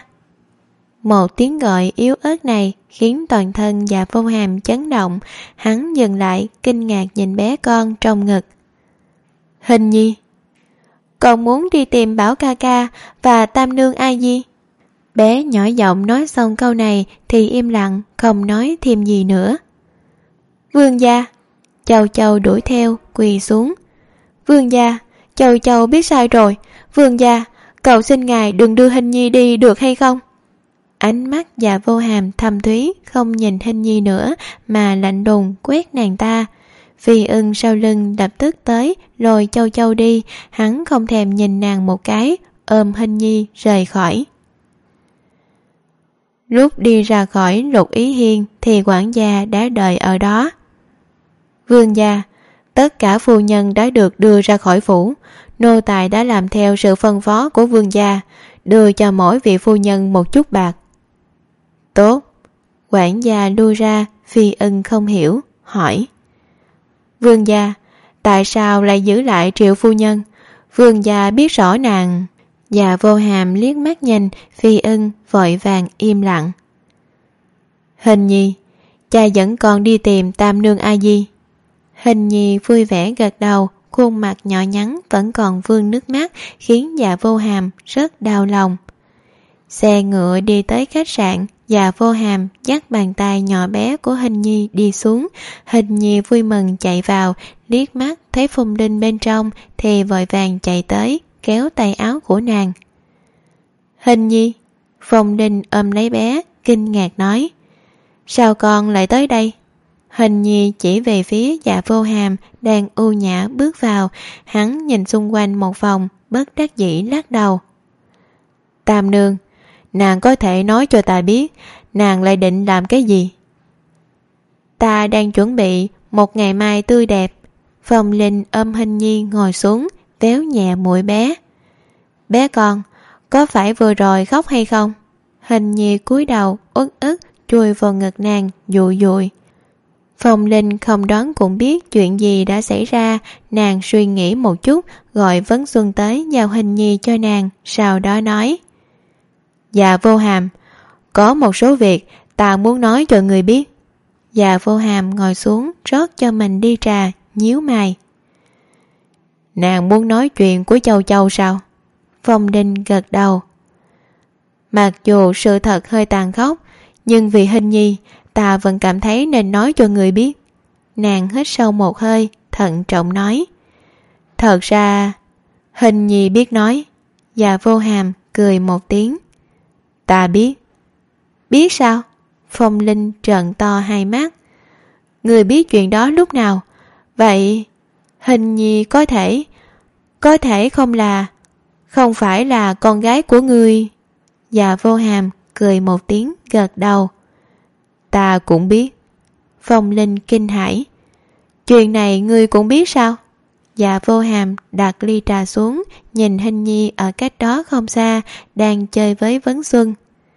Một tiếng gọi yếu ớt này khiến toàn thân Dạ Vô Hàm chấn động. Hắn dừng lại, kinh ngạc nhìn bé con trong ngực. Hình Nhi, con muốn đi tìm Bảo ca ca và Tam nương A Di. Bé nhỏ giọng nói xong câu này thì im lặng, không nói thêm gì nữa. Vương gia. Châu Châu đuổi theo, quỳ xuống. Vương gia, Châu Châu biết sai rồi. Vương gia, cầu xin ngài đừng đưa Hình Nhi đi được hay không? Ánh mắt Dạ Vô Hàm thâm thúy, không nhìn Hình Nhi nữa mà lạnh lùng quét nàng ta. Phi Ưng sau lưng lập tức tới lôi Châu Châu đi. Hắn không thèm nhìn nàng một cái, ôm Hình Nhi rời khỏi. Lúc đi ra khỏi Lục Ý Hiên thì quản gia đã đợi ở đó. Vương gia, tất cả phu nhân đã được đưa ra khỏi phủ. Nô tài đã làm theo sự phân phó của vương gia, đưa cho mỗi vị phu nhân một chút bạc. Tốt. Quản gia lui ra. Phi Ưng không hiểu, hỏi. Vương gia, tại sao lại giữ lại Triệu phu nhân? Vương gia biết rõ nàng. Dạ Vô Hàm liếc mắt nhìn Phi Ưng, vội vàng im lặng. Hình Nhi, cha vẫn còn đi tìm Tam Nương A Di. Hình Nhi vui vẻ gật đầu, khuôn mặt nhỏ nhắn vẫn còn vương nước mắt, khiến Dạ Vô Hàm rất đau lòng. Xe ngựa đi tới khách sạn, Dạ Vô Hàm dắt bàn tay nhỏ bé của Hình Nhi đi xuống. Hình Nhi vui mừng chạy vào, liếc mắt thấy Phong Linh bên trong thì vội vàng chạy tới, kéo tay áo của nàng. Hình Nhi. Phong Linh ôm lấy bé, kinh ngạc nói, sao con lại tới đây? Hình Nhi chỉ về phía Dạ Vô Hàm đang ưu nhã bước vào. Hắn nhìn xung quanh một vòng, bất đắc dĩ lắc đầu. Tam Nương, nàng có thể nói cho ta biết nàng lại định làm cái gì? Ta đang chuẩn bị một ngày mai tươi đẹp. Phong Linh ôm Hình Nhi ngồi xuống, véo nhẹ mũi bé. Bé con, có phải vừa rồi khóc hay không? Hình Nhi cúi đầu uất ức chui vào ngực nàng, dụi dụi. Phong Linh không đoán cũng biết chuyện gì đã xảy ra. Nàng suy nghĩ một chút, gọi Vấn Xuân tới giao Hình Nhi cho nàng, sau đó nói, Dạ Vô Hàm, có một số việc ta muốn nói cho người biết. Dạ Vô Hàm ngồi xuống rót cho mình ly trà, nhíu mày. Nàng muốn nói chuyện của Châu Châu sao? Phong Linh gật đầu. Mặc dù sự thật hơi tàn khốc, nhưng vì Hình Nhi, ta vẫn cảm thấy nên nói cho người biết. Nàng hít sâu một hơi, thận trọng nói. Thật ra, Hình Nhi biết nói. Dạ Vô Hàm cười một tiếng. Ta biết. Biết sao? Phong Linh trợn to hai mắt. Người biết chuyện đó lúc nào? Vậy Hình Nhi có thể Có thể không là Không phải là con gái của ngươi? Dạ Vô Hàm cười một tiếng, gật đầu. Ta cũng biết. Phong Linh kinh hãi. Chuyện này ngươi cũng biết sao? Dạ Vô Hàm đặt ly trà xuống, nhìn Hình Nhi ở cách đó không xa đang chơi với Vấn Xuân.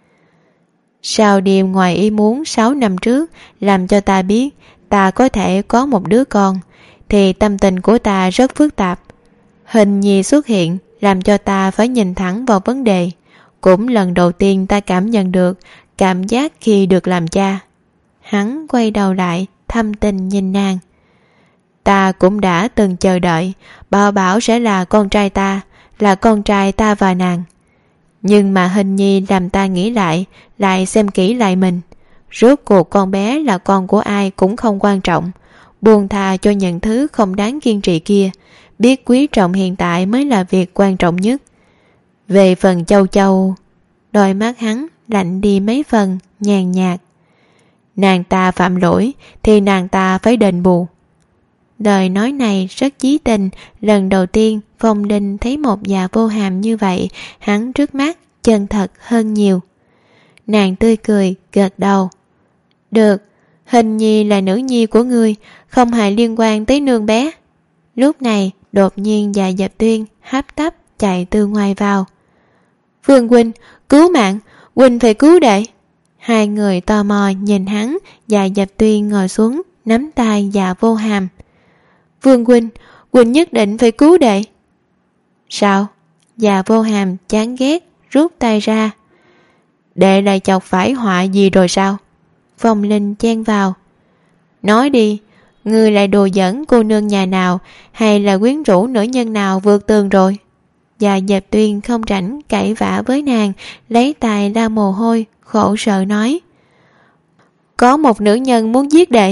Sao điềm ngoài ý muốn sáu năm trước làm cho ta biết ta có thể có một đứa con, thì tâm tình của ta rất phức tạp. Hình Nhi xuất hiện làm cho ta phải nhìn thẳng vào vấn đề. Cũng lần đầu tiên ta cảm nhận được cảm giác khi được làm cha. Hắn quay đầu lại, thâm tình nhìn nàng. Ta cũng đã từng chờ đợi Bảo Bảo sẽ là con trai ta, là con trai ta và nàng. Nhưng mà Hình Nhi làm ta nghĩ lại, lại xem kỹ lại mình. Rốt cuộc con bé là con của ai cũng không quan trọng. Buông tha cho những thứ không đáng kiên trì kia. Biết quý trọng hiện tại mới là việc quan trọng nhất. Về phần Châu Châu, đôi mắt hắn lạnh đi mấy phần, nhàn nhạt. Nàng ta phạm lỗi thì nàng ta phải đền bù. Lời nói này rất chí tình. Lần đầu tiên Phong Linh thấy một Dạ Vô Hàm như vậy, hắn trước mắt chân thật hơn nhiều. Nàng tươi cười gật đầu. Được, Hình Nhi là nữ nhi của ngươi, không hề liên quan tới nương bé. Lúc này đột nhiên Dạ Dập Tuyên hấp tấp chạy từ ngoài vào. Vương huynh, cứu mạng, huynh phải cứu đệ. Hai người tò mò nhìn hắn. Dạ Dập Tuyên ngồi xuống, nắm tay Dạ Vô Hàm. Vương huynh, huynh nhất định phải cứu đệ. Sao? Dạ Vô Hàm chán ghét, rút tay ra. Đệ lại chọc phải họa gì rồi sao? Phong Linh chen vào. Nói đi, ngươi lại đùa giỡn cô nương nhà nào, hay là quyến rũ nữ nhân nào vượt tường rồi? Dạ Dập Tuyên không rảnh cãi vã với nàng, lấy tay lau mồ hôi, khổ sở nói. Có một nữ nhân muốn giết đệ.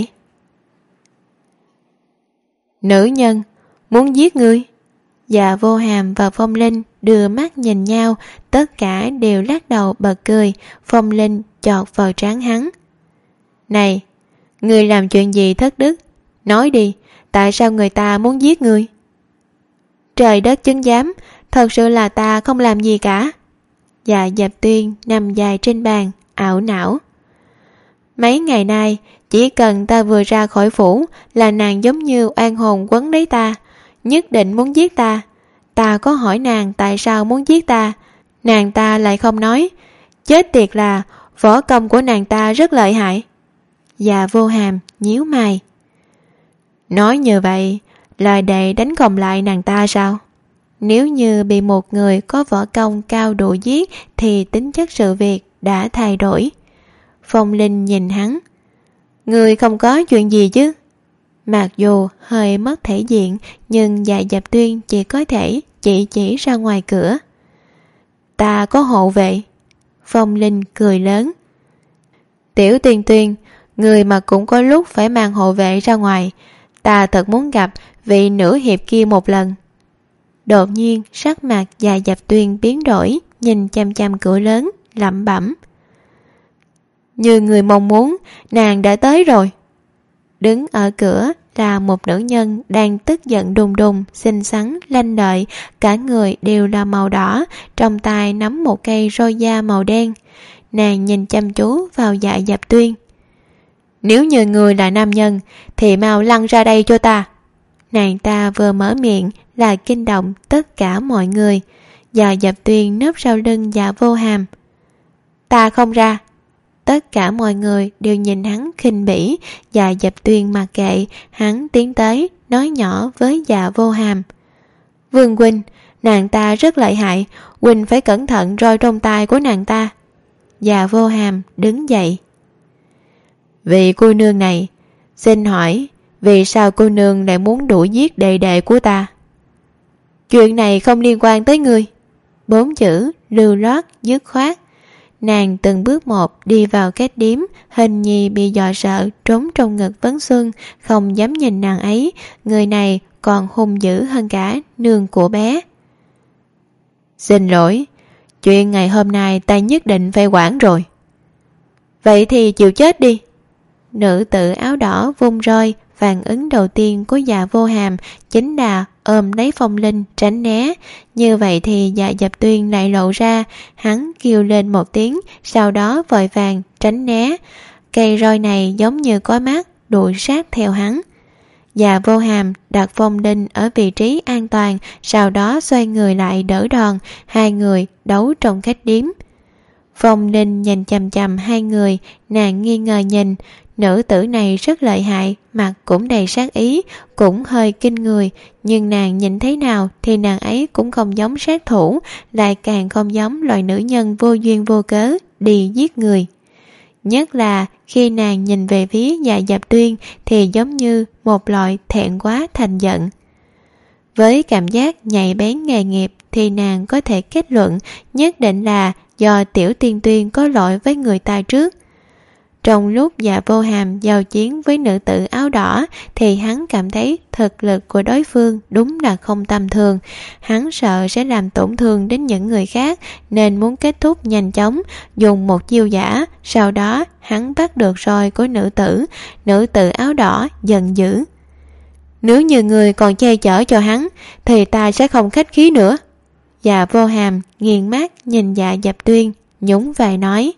Nữ nhân muốn giết ngươi? Dạ Vô Hàm và Phong Linh đưa mắt nhìn nhau, tất cả đều lắc đầu bật cười. Phong Linh chọt vào trán hắn. Này, ngươi làm chuyện gì thất đức? Nói đi, tại sao người ta muốn giết ngươi? Trời đất chứng giám, thật sự là ta không làm gì cả. Dạ Dập Tuyên nằm dài trên bàn, ảo não. Mấy ngày nay, chỉ cần ta vừa ra khỏi phủ là nàng giống như oan hồn quấn lấy ta, nhất định muốn giết ta. Ta có hỏi nàng tại sao muốn giết ta, nàng ta lại không nói. Chết tiệt là võ công của nàng ta rất lợi hại. Dạ Vô Hàm nhíu mày. Nói như vậy là đệ đánh không lại nàng ta sao? Nếu như bị một người có võ công cao đủ giết thì tính chất sự việc đã thay đổi. Phong Linh nhìn hắn. Người không có chuyện gì chứ? Mặc dù hơi mất thể diện, nhưng Dạ Dập Tuyên chỉ có thể chỉ chỉ ra ngoài cửa. Ta có hộ vệ. Phong Linh cười lớn. Tiểu Tuyên Tuyên, người mà cũng có lúc phải mang hộ vệ ra ngoài. Ta thật muốn gặp vị nữ hiệp kia một lần. Đột nhiên sắc mặt Dạ Dập Tuyên biến đổi, nhìn chăm chăm cửa lớn, lẩm bẩm. Như người mong muốn, nàng đã tới rồi. Đứng ở cửa là một nữ nhân đang tức giận đùng đùng, xinh xắn, lanh lợi, cả người đều là màu đỏ, trong tay nắm một cây roi da màu đen. Nàng nhìn chăm chú vào Dạ Dập Tuyên. Nếu như người là nam nhân thì mau lăn ra đây cho ta. Nàng ta vừa mở miệng là kinh động tất cả mọi người. Dạ Dập Tuyên nấp sau lưng Dạ Vô Hàm. Ta không ra. Tất cả mọi người đều nhìn hắn khinh bỉ. Dạ Dập Tuyên mặc kệ, hắn tiến tới nói nhỏ với Dạ Vô Hàm. Vương huynh, nàng ta rất lợi hại, huynh phải cẩn thận roi trong tay của nàng ta. Dạ Vô Hàm đứng dậy. Vị cô nương này, xin hỏi vì sao cô nương lại muốn đuổi giết đệ đệ của ta? Chuyện này không liên quan tới ngươi. Bốn chữ lưu loát dứt khoát. Nàng từng bước một đi vào két điếm, Hình Nhi bị dọa sợ trốn trong ngực Vấn Xuân, không dám nhìn nàng ấy. Người này còn hung dữ hơn cả nương của bé. Xin lỗi, chuyện ngày hôm nay ta nhất định phải quản rồi. Vậy thì chịu chết đi. Nữ tử áo đỏ vung roi. Phản ứng đầu tiên của Dạ Vô Hàm chính là ôm lấy Phong Linh tránh né. Như vậy thì Dạ Dập Tuyên lại lộ ra. Hắn kêu lên một tiếng, sau đó vội vàng tránh né. Cây roi này giống như có mắt, đuổi sát theo hắn. Dạ Vô Hàm đặt Phong Linh ở vị trí an toàn, sau đó xoay người lại đỡ đòn. Hai người đấu trong khách điếm. Phong Linh nhìn chằm chằm hai người, nàng nghi ngờ nhìn. Nữ tử này rất lợi hại, mặt cũng đầy sát ý, cũng hơi kinh người, nhưng nàng nhìn thế nào thì nàng ấy cũng không giống sát thủ, lại càng không giống loại nữ nhân vô duyên vô cớ đi giết người. Nhất là khi nàng nhìn về phía Dạ Dập Tuyên thì giống như một loại thẹn quá thành giận. Với cảm giác nhạy bén nghề nghiệp thì nàng có thể kết luận nhất định là do Tiểu Tuyên Tuyên có lỗi với người ta trước. Trong lúc Dạ Vô Hàm giao chiến với nữ tử áo đỏ thì hắn cảm thấy thực lực của đối phương đúng là không tầm thường. Hắn sợ sẽ làm tổn thương đến những người khác nên muốn kết thúc nhanh chóng, dùng một chiêu giả. Sau đó hắn bắt được roi của nữ tử. Nữ tử áo đỏ giận dữ. Nếu như người còn che chở cho hắn thì ta sẽ không khách khí nữa. Dạ Vô Hàm nghiêng mắt nhìn Dạ Dập Tuyên, nhún vai nói.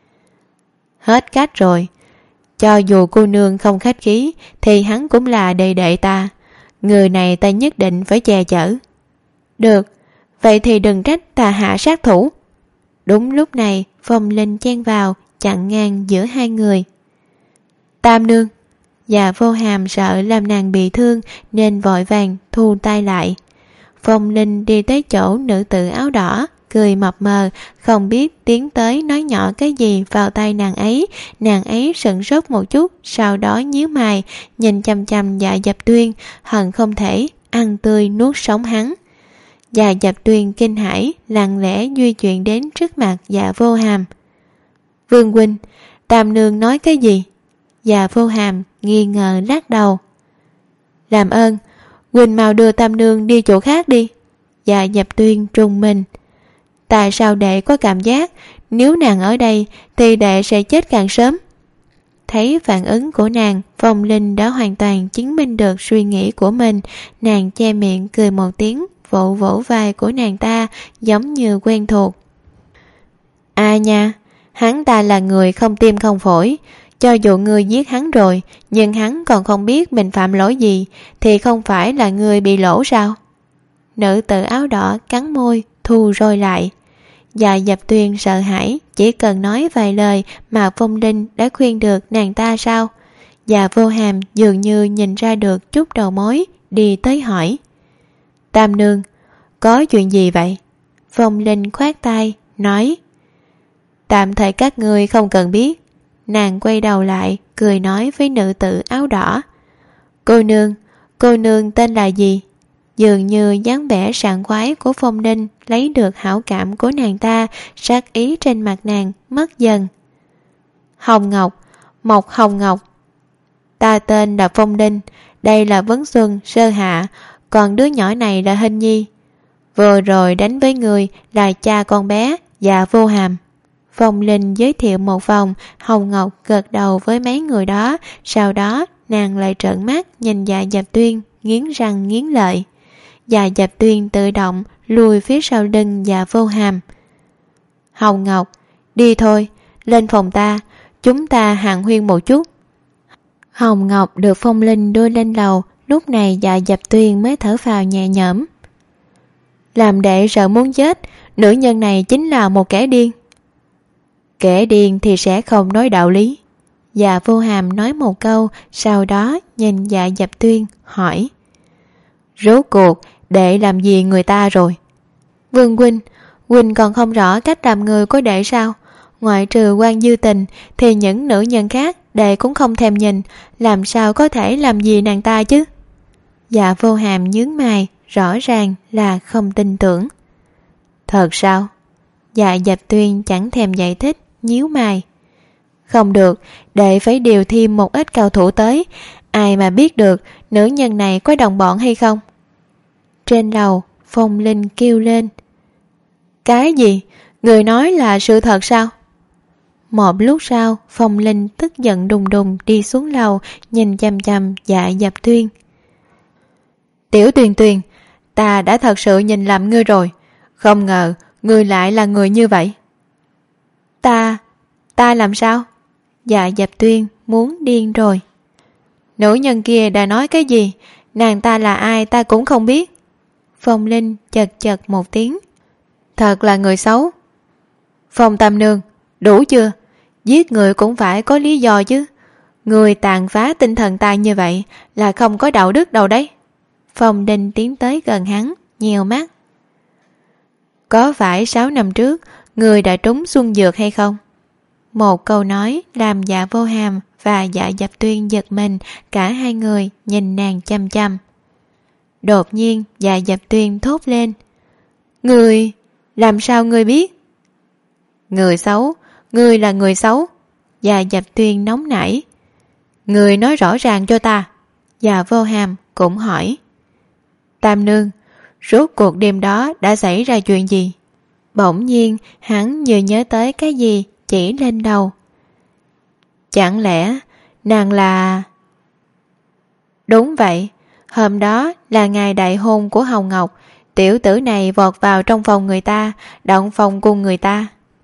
Hết cách rồi. Cho dù cô nương không khách khí thì hắn cũng là đệ đệ ta. Người này ta nhất định phải che chở. Được, vậy thì đừng trách ta hạ sát thủ. Đúng lúc này Phong Linh chen vào, chặn ngang giữa hai người. Tam nương. Dạ Vô Hàm sợ làm nàng bị thương nên vội vàng thu tay lại. Phong Linh đi tới chỗ nữ tử áo đỏ, cười mập mờ, không biết tiến tới nói nhỏ cái gì vào tay nàng ấy. Nàng ấy sững sốt một chút, sau đó nhíu mày, nhìn chăm chăm Dạ Dập Tuyên, hận không thể ăn tươi nuốt sống hắn. Dạ Dập Tuyên kinh hãi, lặng lẽ di chuyển đến trước mặt Dạ Vô Hàm. Vương huynh, Tam nương nói cái gì? Dạ Vô Hàm nghi ngờ lắc đầu. Làm ơn, huynh mau đưa Tam nương đi chỗ khác đi. Dạ Dập Tuyên trùng mình. Tại sao đệ có cảm giác nếu nàng ở đây thì đệ sẽ chết càng sớm? Thấy phản ứng của nàng, Phong Linh đã hoàn toàn chứng minh được suy nghĩ của mình. Nàng che miệng cười một tiếng, vỗ vỗ vai của nàng ta giống như quen thuộc. À nha, hắn ta là người không tim không phổi. Cho dù ngươi giết hắn rồi, nhưng hắn còn không biết mình phạm lỗi gì, thì không phải là ngươi bị lỗ sao? Nữ tử áo đỏ cắn môi, thu roi lại. Dạ Dập Tuyên sợ hãi, chỉ cần nói vài lời mà Phong Linh đã khuyên được nàng ta sao? Dạ Vô Hàm dường như nhìn ra được chút đầu mối, đi tới hỏi. Tam nương, Có chuyện gì vậy? Phong Linh khoát tay, nói. Tạm thời các ngươi không cần biết. Nàng quay đầu lại, cười nói với nữ tử áo đỏ. Cô nương, cô nương tên là gì? Dường như dáng vẻ sảng khoái của Phong Linh lấy được hảo cảm của nàng ta, sát ý trên mặt nàng mất dần. Hồng Ngọc, Mộc Hồng Ngọc. Ta tên là Phong Linh, đây là Vấn Xuân, Sơ Hạ, còn đứa nhỏ này là Hình Nhi. Vừa rồi đánh với người là cha con bé và Vô Hàm. Phong Linh giới thiệu một vòng, Hồng Ngọc gật đầu với mấy người đó, sau đó nàng lại trợn mắt nhìn Dạ Dập Tuyên, nghiến răng nghiến lợi. Dạ Dập Tuyên tự động lùi phía sau lưng Dạ Vô Hàm. Hồng Ngọc, đi thôi, lên phòng ta, chúng ta hàn huyên một chút. Hồng Ngọc được Phong Linh đưa lên lầu, lúc này Dạ Dập Tuyên mới thở phào nhẹ nhõm. Làm đệ sợ muốn chết, nữ nhân này chính là một kẻ điên. Kẻ điên thì sẽ không nói đạo lý. Dạ Vô Hàm nói một câu, sau đó nhìn Dạ Dập Tuyên hỏi. Rốt cuộc đệ làm gì người ta rồi? Vương huynh, huynh còn không rõ cách làm người của đệ sao? Ngoại trừ Quan Dư Tình thì những nữ nhân khác đệ cũng không thèm nhìn, làm sao có thể làm gì nàng ta chứ? Dạ Vô Hàm nhướng mày, rõ ràng là không tin tưởng. Thật sao? Dạ Dập Tuyên chẳng thèm giải thích, nhíu mày. Không được, đệ phải điều thêm một ít cao thủ tới, ai mà biết được nữ nhân này có đồng bọn hay không? Trên lầu, Phong Linh kêu lên. Cái gì? Người nói là sự thật sao? Một lúc sau, Phong Linh tức giận đùng đùng đi xuống lầu, nhìn chằm chằm Dạ Dập Tuyên. Tiểu Tuyền Tuyền, ta đã thật sự nhìn lầm ngươi rồi, không ngờ ngươi lại là người như vậy. Ta, ta làm sao? Dạ Dập Tuyên muốn điên rồi. Nữ nhân kia đã nói cái gì? Nàng ta là ai ta cũng không biết. Phong Linh chật chật một tiếng. Thật là người xấu. Phong Tam Nương, đủ chưa? Giết người cũng phải có lý do chứ. Người tàn phá tinh thần ta như vậy là không có đạo đức đâu đấy. Phong Linh tiến tới gần hắn, nheo mắt. Có phải sáu năm trước người đã trúng xuân dược hay không? Một câu nói làm Dạ Vô Hàm và Dạ Dập Tuyên giật mình, cả hai người nhìn nàng chăm chăm. Đột nhiên Dạ Dập Tuyên thốt lên. Người, làm sao người biết? Người xấu, người là người xấu. Dạ Dập Tuyên nóng nảy. Người nói rõ ràng cho ta. Dạ Vô Hàm cũng hỏi. Tam Nương, rốt cuộc đêm đó đã xảy ra chuyện gì? Bỗng nhiên hắn như nhớ tới cái gì, chỉ lên đầu. Chẳng lẽ nàng là... Đúng vậy, hôm đó là ngày đại hôn của Hồng Ngọc. Tiểu tử này vọt vào trong phòng người ta, động phòng cùng người ta.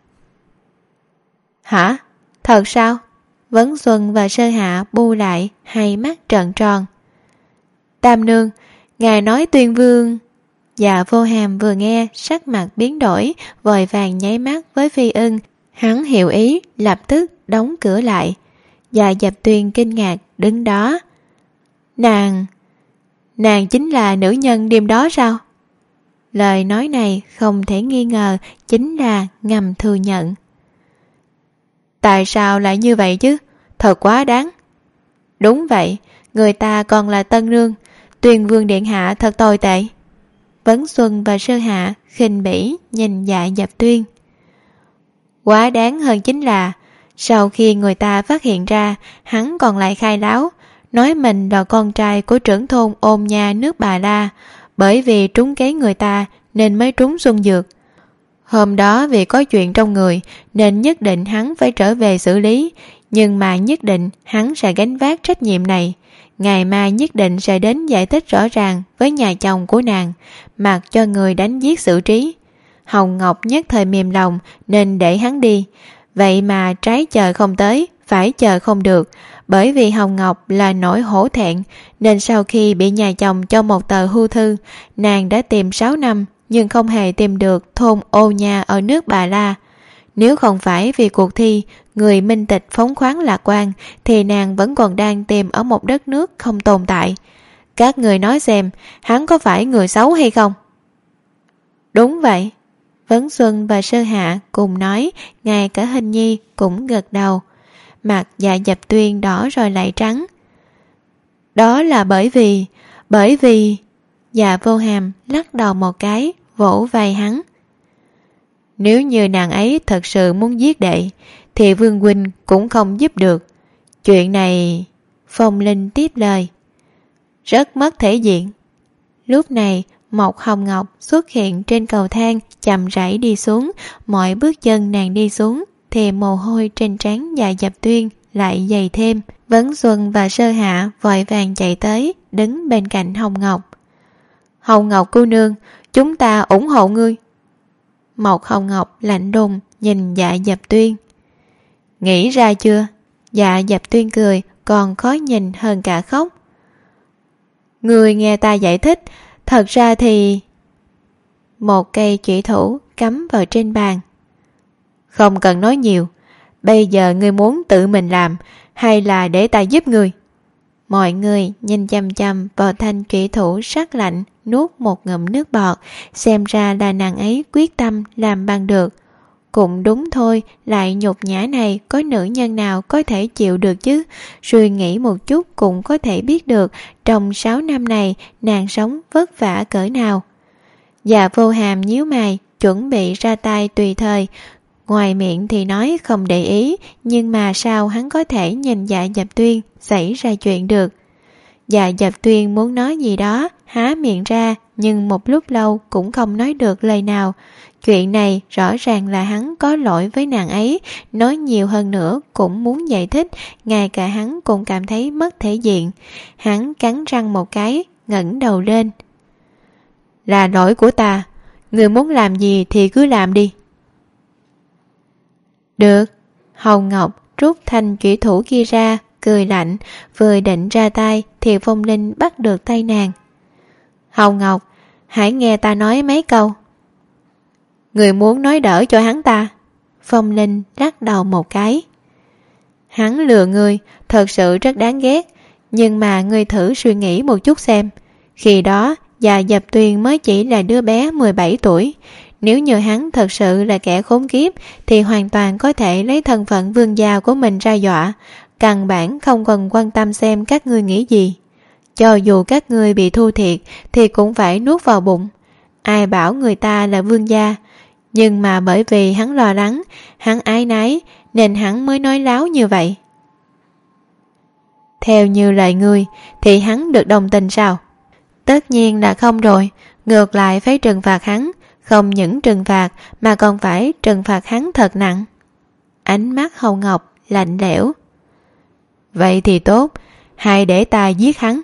Hả? Thật sao? Vấn Xuân và Sơ Hạ bu lại, hai mắt trợn tròn. Tam Nương, ngài nói Tuyên Vương... Dạ Vô Hàm vừa nghe, sắc mặt biến đổi, vội vàng nháy mắt với Phi Ưng. Hắn hiểu ý, lập tức đóng cửa lại. Dạ Dập Tuyên kinh ngạc đứng đó. Nàng... Nàng chính là nữ nhân đêm đó sao? Lời nói này không thể nghi ngờ chính là ngầm thừa nhận. Tại sao lại như vậy chứ? Thật quá đáng. Đúng vậy, người ta còn là tân nương. Tuyền Vương điện hạ thật tồi tệ. Vấn Xuân và Sơ Hạ khinh bỉ nhìn Dạ Dập Tuyên. Quá đáng hơn chính là sau khi người ta phát hiện ra, hắn còn lại khai láo, nói mình là con trai của trưởng thôn Ôn Nha nước Bà La, bởi vì trúng kế người ta nên mới trúng xuân dược. Hôm đó vì có chuyện trong người nên nhất định hắn phải trở về xử lý, nhưng mà nhất định hắn sẽ gánh vác trách nhiệm này. Ngày mai nhất định sẽ đến giải thích rõ ràng với nhà chồng của nàng, mặc cho người đánh giết xử trí. Hồng Ngọc nhất thời mềm lòng nên để hắn đi. Vậy mà trái chờ không tới, phải chờ không được. Bởi vì Hồng Ngọc là nỗi hổ thẹn, nên sau khi bị nhà chồng cho một tờ hưu thư, nàng đã tìm sáu năm nhưng không hề tìm được thôn Ô Nha ở nước Bà La. Nếu không phải vì cuộc thi người minh tịch phóng khoáng lạc quan, thì nàng vẫn còn đang tìm ở một đất nước không tồn tại. Các người nói xem, hắn có phải người xấu hay không? Đúng vậy. Vấn Xuân và Sơ Hạ cùng nói, ngay cả Hình Nhi cũng gật đầu. Mặt Dạ Dập Tuyên đỏ rồi lại trắng. Đó là bởi vì, bởi vì... Dạ Vô Hàm lắc đầu một cái, vỗ vai hắn. Nếu như nàng ấy thật sự muốn giết đệ, thì Vương huynh cũng không giúp được. Chuyện này... Phong Linh tiếp lời. Rất mất thể diện. Lúc này, Mộc Hồng Ngọc xuất hiện trên cầu thang, chậm rãi đi xuống. Mọi bước chân nàng đi xuống thì mồ hôi trên trán Dạ Dập Tuyên lại dày thêm. Vấn Xuân và Sơ Hạ vội vàng chạy tới, đứng bên cạnh Hồng Ngọc. Hồng Ngọc cô nương, chúng ta ủng hộ ngươi. Mộc Hồng Ngọc lạnh đùng nhìn Dạ Dập Tuyên. Nghĩ ra chưa? Dạ Dập Tuyên cười, còn khó nhìn hơn cả khóc. Ngươi nghe ta giải thích, thật ra thì... Một cây chủy thủ cắm vào trên bàn. Không cần nói nhiều, bây giờ ngươi muốn tự mình làm hay là để ta giúp ngươi? Mọi người nhìn chăm chăm vào thanh chủy thủ sắc lạnh, nuốt một ngụm nước bọt, xem ra là nàng ấy quyết tâm làm bằng được. Cũng đúng thôi, lại nhục nhã này có nữ nhân nào có thể chịu được chứ? Suy nghĩ một chút cũng có thể biết được trong sáu năm này nàng sống vất vả cỡ nào. Dạ Vô Hàm nhíu mày, chuẩn bị ra tay tùy thời. Ngoài miệng thì nói không để ý, nhưng mà sao hắn có thể nhìn Dạ Dập Tuyên xảy ra chuyện được? Dạ Dập Tuyên muốn nói gì đó, há miệng ra, nhưng một lúc lâu cũng không nói được lời nào. Chuyện này rõ ràng là hắn có lỗi với nàng ấy, nói nhiều hơn nữa cũng muốn giải thích, ngay cả hắn cũng cảm thấy mất thể diện. Hắn cắn răng một cái, ngẩng đầu lên. Là lỗi của ta, người muốn làm gì thì cứ làm đi. Được. Hồng Ngọc rút thanh chủy thủ kia ra, cười lạnh, vừa định ra tay thì Phong Linh bắt được tay nàng. Hồng Ngọc, hãy nghe ta nói mấy câu. Người muốn nói đỡ cho hắn ta? Phong Linh lắc đầu một cái. Hắn lừa ngươi, thật sự rất đáng ghét. Nhưng mà ngươi thử suy nghĩ một chút xem. Khi đó, Dạ Dập Tuyên mới chỉ là đứa bé mười bảy tuổi. Nếu như hắn thật sự là kẻ khốn kiếp thì hoàn toàn có thể lấy thân phận vương gia của mình ra dọa. Căn bản không cần quan tâm xem các ngươi nghĩ gì. Cho dù các ngươi bị thua thiệt thì cũng phải nuốt vào bụng. Ai bảo người ta là vương gia? Nhưng mà bởi vì hắn lo lắng, hắn ái náy nên hắn mới nói láo như vậy. Theo như lời ngươi thì hắn được đồng tình sao? Tất nhiên là không rồi. Ngược lại phải trừng phạt hắn. Không những trừng phạt mà còn phải trừng phạt hắn thật nặng. Ánh mắt Hồng Ngọc lạnh lẽo. Vậy thì tốt, hãy để ta giết hắn.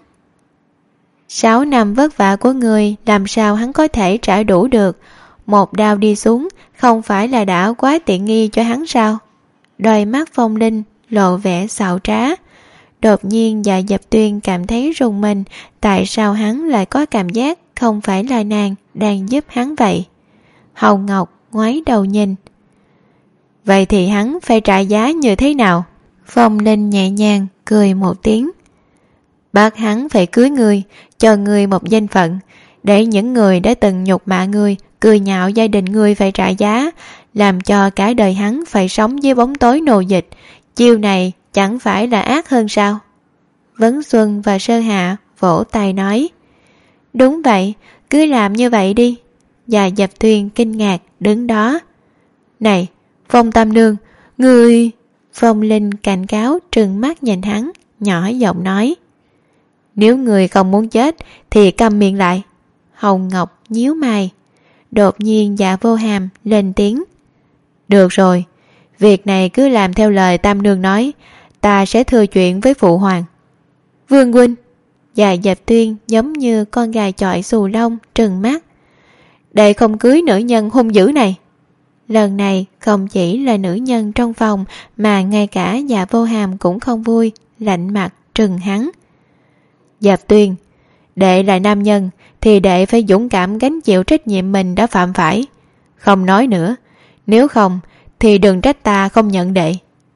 Sáu năm vất vả của người làm sao hắn có thể trả đủ được? Một đao đi xuống không phải là đã quá tiện nghi cho hắn sao? Đôi mắt Phong Linh lộ vẻ xảo trá. Đột nhiên Dạ Dập Tuyên cảm thấy rùng mình. Tại sao hắn lại có cảm giác không phải là nàng đang giúp hắn vậy? Hồng Ngọc ngoái đầu nhìn. Vậy thì hắn phải trả giá như thế nào? Phong Linh nhẹ nhàng cười một tiếng. Bác hắn phải cưới ngươi, cho ngươi một danh phận, để những người đã từng nhục mạ ngươi, cười nhạo gia đình ngươi phải trả giá, làm cho cả đời hắn phải sống dưới bóng tối nô dịch. Chiêu này chẳng phải là ác hơn sao? Vấn Xuân và Sơ Hạ vỗ tay nói. Đúng vậy, cứ làm như vậy đi. Dạ Dập Tuyên kinh ngạc đứng đó. Này, Phong Tam Nương, ngươi... Phong Linh cảnh cáo trừng mắt nhìn hắn, nhỏ giọng nói. Nếu người không muốn chết thì câm miệng lại. Hồng Ngọc nhíu mày. Đột nhiên Dạ Vô Hàm lên tiếng. Được rồi, việc này cứ làm theo lời Tam Nương nói, ta sẽ thừa chuyện với phụ hoàng. Vương huynh. Dạ Dập Tuyên giống như con gà chọi xù lông trừng mắt. Đệ không cưới nữ nhân hung dữ này. Lần này không chỉ là nữ nhân trong phòng mà ngay cả Dạ Vô Hàm cũng không vui, lạnh mặt trừng hắn. Dập Tuyên, đệ là nam nhân thì đệ phải dũng cảm gánh chịu trách nhiệm mình đã phạm phải. Không nói nữa, nếu không thì đừng trách ta không nhận đệ.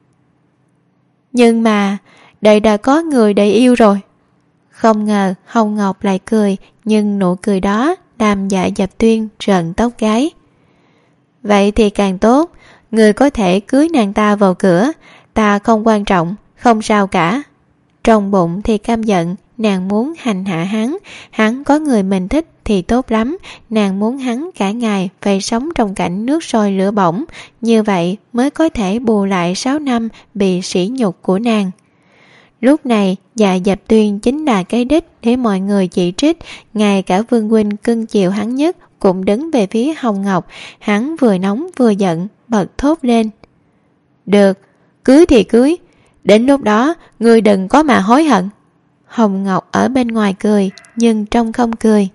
Nhưng mà đệ đã có người đệ yêu rồi. Không ngờ Hồng Ngọc lại cười, nhưng nụ cười đó làm Dạ Dập Tuyên rợn tóc gáy. Vậy thì càng tốt, người có thể cưới nàng ta vào cửa, ta không quan trọng, không sao cả. Trong bụng thì căm giận, nàng muốn hành hạ hắn, hắn có người mình thích thì tốt lắm, nàng muốn hắn cả ngày phải sống trong cảnh nước sôi lửa bỏng, như vậy mới có thể bù lại sáu năm bị sỉ nhục của nàng. Lúc này, Dạ Dập Tuyên chính là cái đích để mọi người chỉ trích, ngay cả Vương huynh cưng chiều hắn nhất cũng đứng về phía Hồng Ngọc, hắn vừa nóng vừa giận, bật thốt lên. Được, cưới thì cưới, đến lúc đó ngươi đừng có mà hối hận. Hồng Ngọc ở bên ngoài cười, nhưng trong không cười.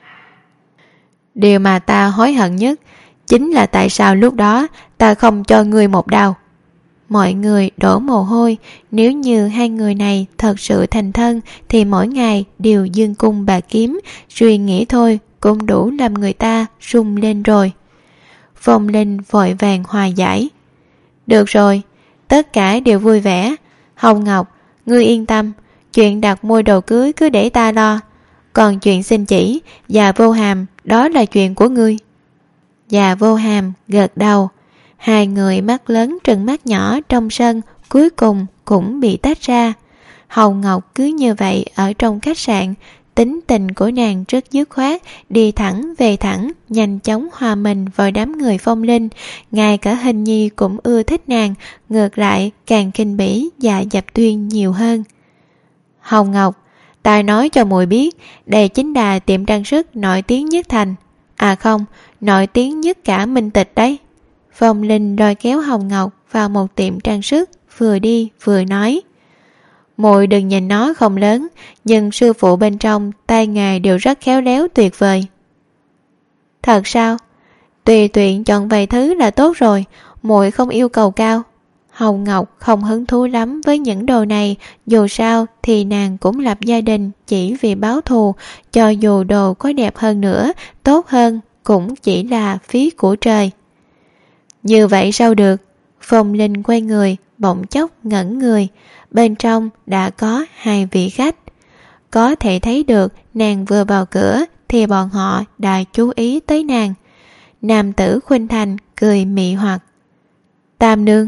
Điều mà ta hối hận nhất chính là tại sao lúc đó ta không cho ngươi một đao. Mọi người đổ mồ hôi, nếu như hai người này thật sự thành thân thì mỗi ngày đều dương cung bạc kiếm, suy nghĩ thôi cũng đủ làm người ta rung lên rồi. Phong Linh vội vàng hòa giải. Được rồi, tất cả đều vui vẻ. Hồng Ngọc, ngươi yên tâm, chuyện đặt mua đồ cưới cứ để ta lo. Còn chuyện xin chỉ và Vô Hàm, đó là chuyện của ngươi. Và Vô Hàm gật đầu. Hai người mắt lớn trừng mắt nhỏ trong sân cuối cùng cũng bị tách ra. Hồng Ngọc cứ như vậy ở trong khách sạn, tính tình của nàng rất dứt khoát, đi thẳng về thẳng, nhanh chóng hòa mình vào đám người Phong Linh. Ngay cả Hình Nhi cũng ưa thích nàng, ngược lại càng khinh bỉ Dạ Dập Tuyên nhiều hơn. Hồng Ngọc, ta nói cho muội biết, đây chính là tiệm trang sức nổi tiếng nhất thành. À không, nổi tiếng nhất cả Minh Tịch đấy. Phong Linh đòi kéo Hồng Ngọc vào một tiệm trang sức, vừa đi vừa nói. Muội đừng nhìn nó không lớn, nhưng sư phụ bên trong tay nghề đều rất khéo léo tuyệt vời. Thật sao? Tùy tiện chọn vài thứ là tốt rồi, muội không yêu cầu cao. Hồng Ngọc không hứng thú lắm với những đồ này, dù sao thì nàng cũng lập gia đình chỉ vì báo thù, cho dù đồ có đẹp hơn nữa, tốt hơn, cũng chỉ là phí của trời. Như vậy sao được? Phong Linh quay người, bỗng chốc ngẩn người. Bên trong đã có hai vị khách. Có thể thấy được nàng vừa vào cửa thì bọn họ đã chú ý tới nàng. Nam tử Khuynh Thành cười mị hoặc. Tam nương.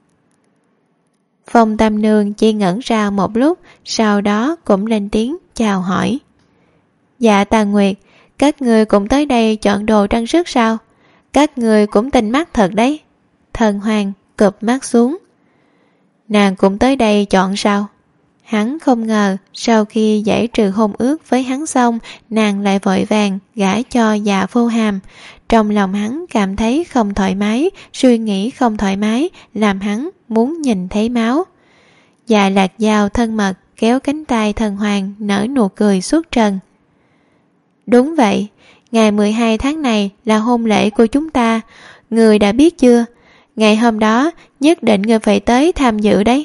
Phong Tam nương chỉ ngẩn ra một lúc, sau đó cũng lên tiếng chào hỏi. Dạ Tà Nguyệt, các người cũng tới đây chọn đồ trang sức sao? Các người cũng tinh mắt thật đấy. Thần Hoàng cụp mắt xuống. Nàng cũng tới đây chọn sao? Hắn không ngờ sau khi giải trừ hôn ước với hắn xong, nàng lại vội vàng gả cho Dạ Vô Hàm. Trong lòng hắn cảm thấy không thoải mái, suy nghĩ không thoải mái, làm hắn muốn nhìn thấy máu. Dạ Lạc Dao thân mật kéo cánh tay Thần Hoàng nở nụ cười suốt trần. Đúng vậy, ngày mười hai tháng này là hôn lễ của chúng ta, người đã biết chưa? Ngày hôm đó nhất định người phải tới tham dự đấy.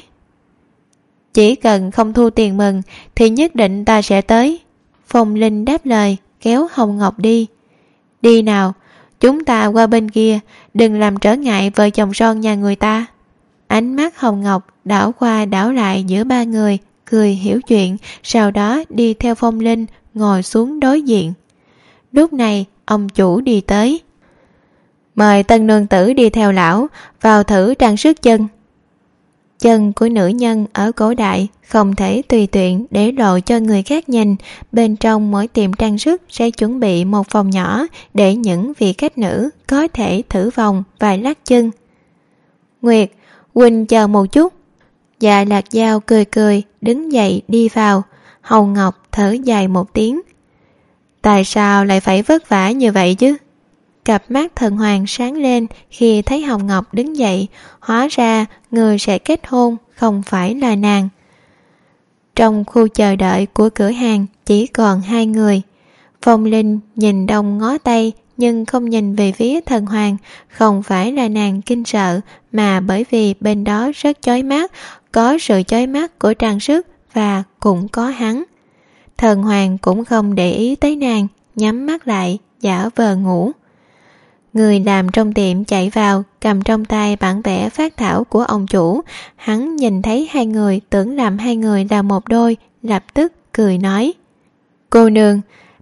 Chỉ cần không thu tiền mừng thì nhất định ta sẽ tới. Phong Linh đáp lời, kéo Hồng Ngọc đi. Đi nào, chúng ta qua bên kia, đừng làm trở ngại vợ chồng son nhà người ta. Ánh mắt Hồng Ngọc đảo qua đảo lại giữa ba người, cười hiểu chuyện, sau đó đi theo Phong Linh ngồi xuống đối diện. Lúc này ông chủ đi tới. Mời tân nương tử đi theo lão vào thử trang sức chân. Chân của nữ nhân ở cổ đại không thể tùy tiện để lộ cho người khác nhìn. Bên trong mỗi tiệm trang sức sẽ chuẩn bị một phòng nhỏ để những vị khách nữ có thể thử vòng và lắc chân. Nguyệt, huynh chờ một chút. Dạ Lạc Dao cười cười đứng dậy đi vào. Hồng Ngọc thở dài một tiếng. Tại sao lại phải vất vả như vậy chứ? Cặp mắt Thần Hoàng sáng lên khi thấy Hồng Ngọc đứng dậy, hóa ra người sẽ kết hôn không phải là nàng. Trong khu chờ đợi của cửa hàng chỉ còn hai người. Phong Linh nhìn đông ngó tây nhưng không nhìn về phía Thần Hoàng, không phải là nàng kinh sợ mà bởi vì bên đó rất chói mắt, có sự chói mắt của trang sức và cũng có hắn. Thần Hoàng cũng không để ý tới nàng, nhắm mắt lại, giả vờ ngủ. Người làm trong tiệm chạy vào, cầm trong tay bản vẽ phác thảo của ông chủ. Hắn nhìn thấy hai người, tưởng làm hai người là một đôi, lập tức cười nói. Cô nương,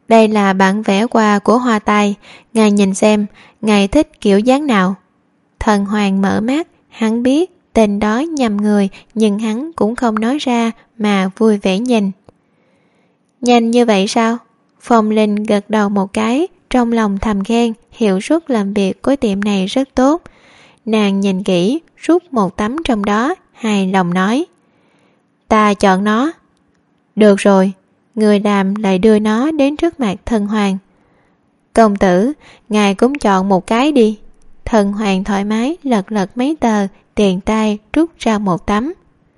Đây là bản vẽ quà của Hoa Tai, ngài nhìn xem, ngài thích kiểu dáng nào. Thần Hoàng mở mắt, hắn biết tên đó nhầm người, nhưng hắn cũng không nói ra mà vui vẻ nhìn. Nhanh như vậy sao? Phong Linh gật đầu một cái, trong lòng thầm khen, hiệu suất làm việc của tiệm này rất tốt. Nàng nhìn kỹ, rút một tấm trong đó, hài lòng nói. Ta chọn nó. Được rồi, người làm lại đưa nó đến trước mặt Thần Hoàng. Công tử, ngài cũng chọn một cái đi. Thần Hoàng thoải mái lật lật mấy tờ, tiền tay rút ra một tấm.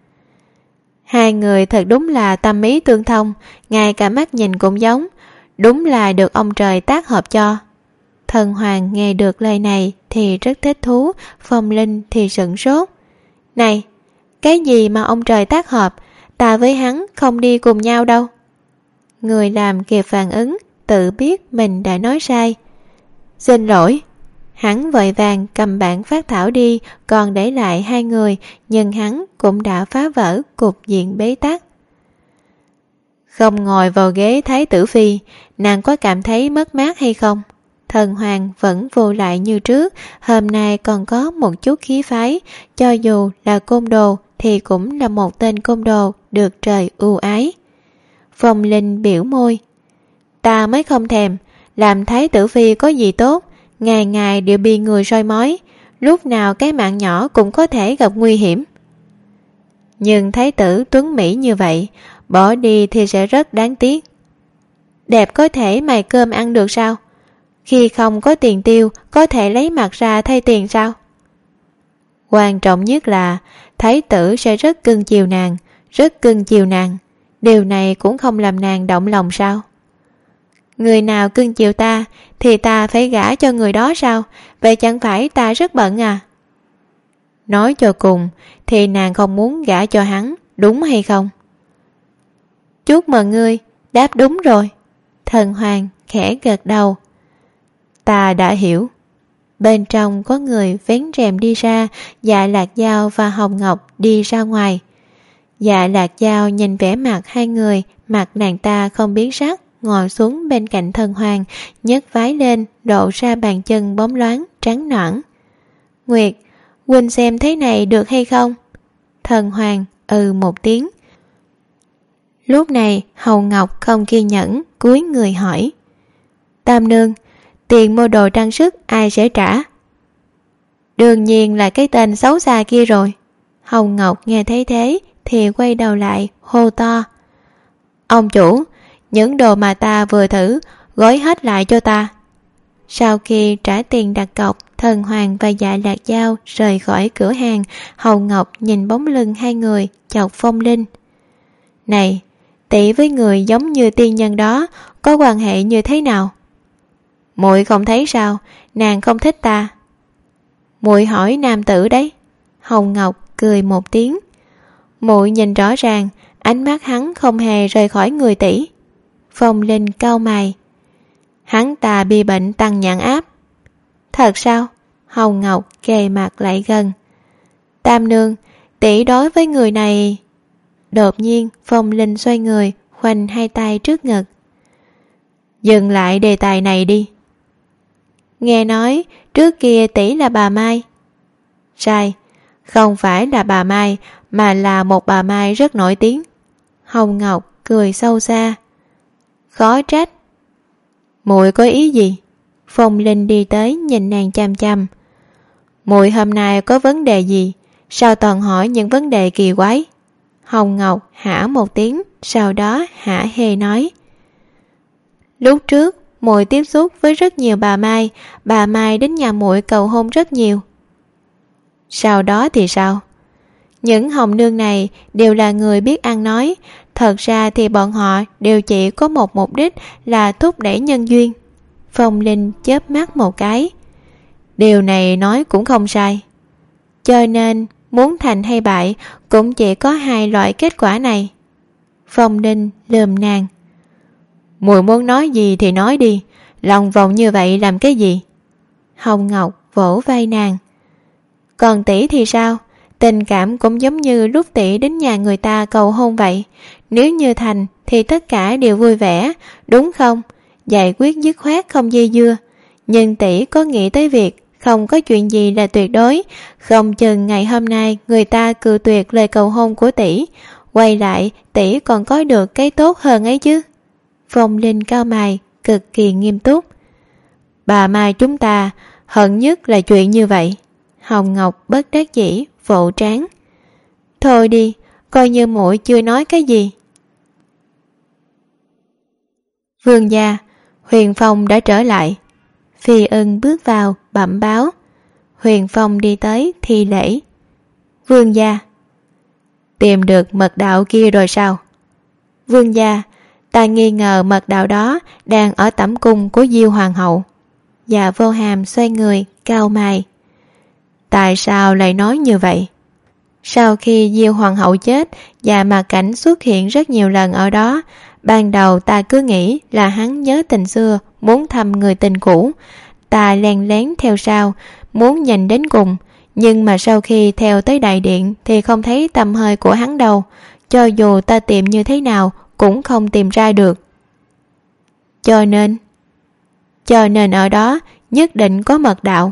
Hai người thật đúng là tâm ý tương thông, ngay cả mắt nhìn cũng giống, đúng là được ông trời tác hợp cho. Thần Hoàng nghe được lời này thì rất thích thú, Phong Linh thì sửng sốt. Này, cái gì mà ông trời tác hợp, ta với hắn không đi cùng nhau đâu. Người làm kịp phản ứng, tự biết mình đã nói sai. Xin lỗi. Hắn vội vàng cầm bản phác thảo đi, còn để lại hai người, nhưng hắn cũng đã phá vỡ cục diện bế tắc. Không ngồi vào ghế thái tử phi, nàng có cảm thấy mất mát hay không? Thần Hoàng vẫn vô lại như trước, hôm nay còn có một chút khí phái, cho dù là côn đồ thì cũng là một tên côn đồ được trời ưu ái. Phong Linh biểu môi. Ta mới không thèm, làm thái tử phi có gì tốt, ngày ngày đều bị người soi mói, lúc nào cái mạng nhỏ cũng có thể gặp nguy hiểm. Nhưng thái tử tuấn mỹ như vậy, bỏ đi thì sẽ rất đáng tiếc. Đẹp có thể mày cơm ăn được sao? Khi không có tiền tiêu, có thể lấy mặt ra thay tiền sao? Quan trọng nhất là thái tử sẽ rất cưng chiều nàng, rất cưng chiều nàng. Điều này cũng không làm nàng động lòng sao? Người nào cưng chiều ta thì ta phải gả cho người đó sao? Vậy chẳng phải ta rất bận à? Nói cho cùng thì nàng không muốn gả cho hắn, đúng hay không? Chúc mừng ngươi, đáp đúng rồi. Thần Hoàng khẽ gật đầu. Ta đã hiểu. Bên trong có người vén rèm đi ra, Dạ Lạc Dao và Hồng Ngọc đi ra ngoài. Dạ Lạc Dao nhìn vẻ mặt hai người, mặt nàng ta không biến sắc, ngồi xuống bên cạnh Thần Hoàng, nhấc váy lên, lộ ra bàn chân bóng loáng, trắng nõn. Nguyệt, huynh xem thế này được hay không? Thần Hoàng ừ một tiếng. Lúc này Hầu Ngọc không kiên nhẫn, cúi người hỏi. Tam nương, tiền mua đồ trang sức ai sẽ trả? Đương nhiên là cái tên xấu xa kia rồi. Hầu Ngọc nghe thấy thế thì quay đầu lại hô to. Ông chủ, những đồ mà ta vừa thử, gói hết lại cho ta. Sau khi trả tiền đặt cọc, Thần Hoàng và Dạ Lạc Dao rời khỏi cửa hàng. Hầu Ngọc nhìn bóng lưng hai người, chọc Phong Linh. Này, tỷ với người giống như tiên nhân đó có quan hệ như thế nào? Muội không thấy sao, nàng không thích ta. Muội hỏi nam tử đấy. Hầu Ngọc cười một tiếng. Muội nhìn rõ ràng, ánh mắt hắn không hề rời khỏi người tỷ. Phong Linh cau mày. Hắn ta bị bệnh tăng nhãn áp. Thật sao? Hầu Ngọc kề mặt lại gần. Tam nương, tỷ đối với người này. Đột nhiên Phong Linh xoay người, khoanh hai tay trước ngực. Dừng lại đề tài này đi. Nghe nói trước kia tỷ là bà Mai. Sai, không phải là bà Mai, mà là một bà Mai rất nổi tiếng. Hầu Ngọc cười sâu xa. Khó trách. Muội có ý gì? Phong Linh đi tới nhìn nàng chăm chăm. Muội hôm nay có vấn đề gì? Sao toàn hỏi những vấn đề kỳ quái? Hầu Ngọc hả một tiếng, sau đó hả hê nói. Lúc trước muội tiếp xúc với rất nhiều bà Mai, bà Mai đến nhà muội cầu hôn rất nhiều. Sau đó thì sao? Những hồng nương này đều là người biết ăn nói, thật ra thì bọn họ đều chỉ có một mục đích là thúc đẩy nhân duyên. Phong Linh chớp mắt một cái. Điều này nói cũng không sai. Cho nên muốn thành hay bại cũng chỉ có hai loại kết quả này. Phong Linh lườm nàng. Muội muốn nói gì thì nói đi, lòng vòng như vậy làm cái gì? Hồng Ngọc vỗ vai nàng. Còn tỷ thì sao? Tình cảm cũng giống như lúc tỷ đến nhà người ta cầu hôn vậy. Nếu như thành thì tất cả đều vui vẻ, đúng không? giải quyết dứt khoát không dây dưa. Nhưng tỷ có nghĩ tới việc không có chuyện gì là tuyệt đối, không chừng ngày hôm nay người ta cự tuyệt lời cầu hôn của tỷ, quay lại tỷ còn có được cái tốt hơn ấy chứ. Phong Linh cau mày, cực kỳ nghiêm túc. Bà Mai chúng ta hận nhất là chuyện như vậy. Hồng Ngọc bất đắc dĩ vỗ trán. Thôi đi, coi như muội chưa nói cái gì. Vương gia, Huyền Phong đã trở lại. Phi Ưng bước vào bẩm báo. Huyền Phong đi tới thi lễ. Vương gia. Tìm được mật đạo kia rồi sao? Vương gia, ta nghi ngờ mật đạo đó đang ở tẩm cung của Diêu Hoàng hậu. Dạ Vô Hàm xoay người cau mày. Tại sao lại nói như vậy? Sau khi Diêu Hoàng hậu chết, Dạ Mạc Cảnh xuất hiện rất nhiều lần ở đó. Ban đầu ta cứ nghĩ là hắn nhớ tình xưa, muốn thăm người tình cũ. Ta len lén theo sau, muốn nhìn đến cùng. Nhưng mà sau khi theo tới đại điện thì không thấy tầm hơi của hắn đâu. Cho dù ta tìm như thế nào cũng không tìm ra được. Cho nên Cho nên ở đó nhất định có mật đạo.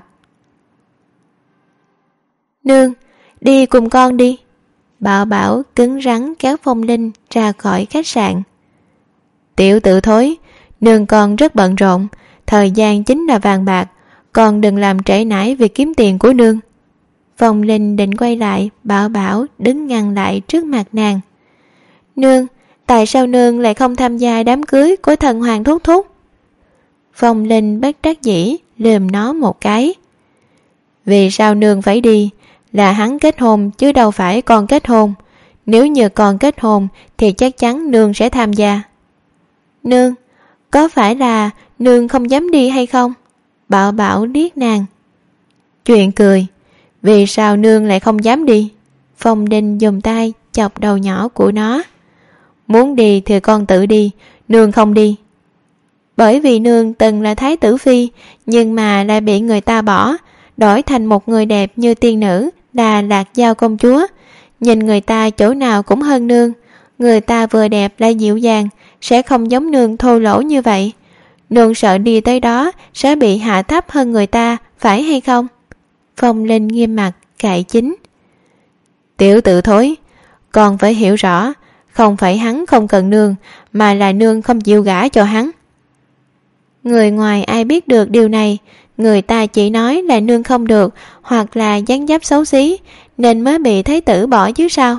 Nương, đi cùng con đi. Bảo Bảo cứng rắn kéo Phong Linh ra khỏi khách sạn. Tiểu tử thối, nương con rất bận rộn, thời gian chính là vàng bạc, con đừng làm trễ nải việc kiếm tiền của nương. Phong Linh định quay lại, Bảo Bảo đứng ngăn lại trước mặt nàng. Nương, tại sao nương lại không tham gia đám cưới của thần hoàng thúc thúc? Phong Linh bất đắc dĩ lườm nó một cái. Vì sao nương phải đi? Là hắn kết hôn chứ đâu phải con kết hôn. Nếu như con kết hôn thì chắc chắn nương sẽ tham gia. Nương, có phải là nương không dám đi hay không? Bảo Bảo liếc nàng. Chuyện cười. Vì sao nương lại không dám đi? Phong Linh dùng tay chọc đầu nhỏ của nó. Muốn đi thì con tự đi, nương không đi. Bởi vì nương từng là thái tử phi, nhưng mà lại bị người ta bỏ, đổi thành một người đẹp như tiên nữ là Lạc Giao công chúa. Nhìn người ta chỗ nào cũng hơn nương. Người ta vừa đẹp lại dịu dàng, sẽ không giống nương thô lỗ như vậy. Nương sợ đi tới đó sẽ bị hạ thấp hơn người ta, phải hay không? Phong Linh nghiêm mặt cãi chính. Tiểu tử thối, con phải hiểu rõ, không phải hắn không cần nương, mà là nương không chịu gả cho hắn. Người ngoài ai biết được điều này, người ta chỉ nói là nương không được, hoặc là dáng dấp xấu xí, nên mới bị thái tử bỏ chứ sao.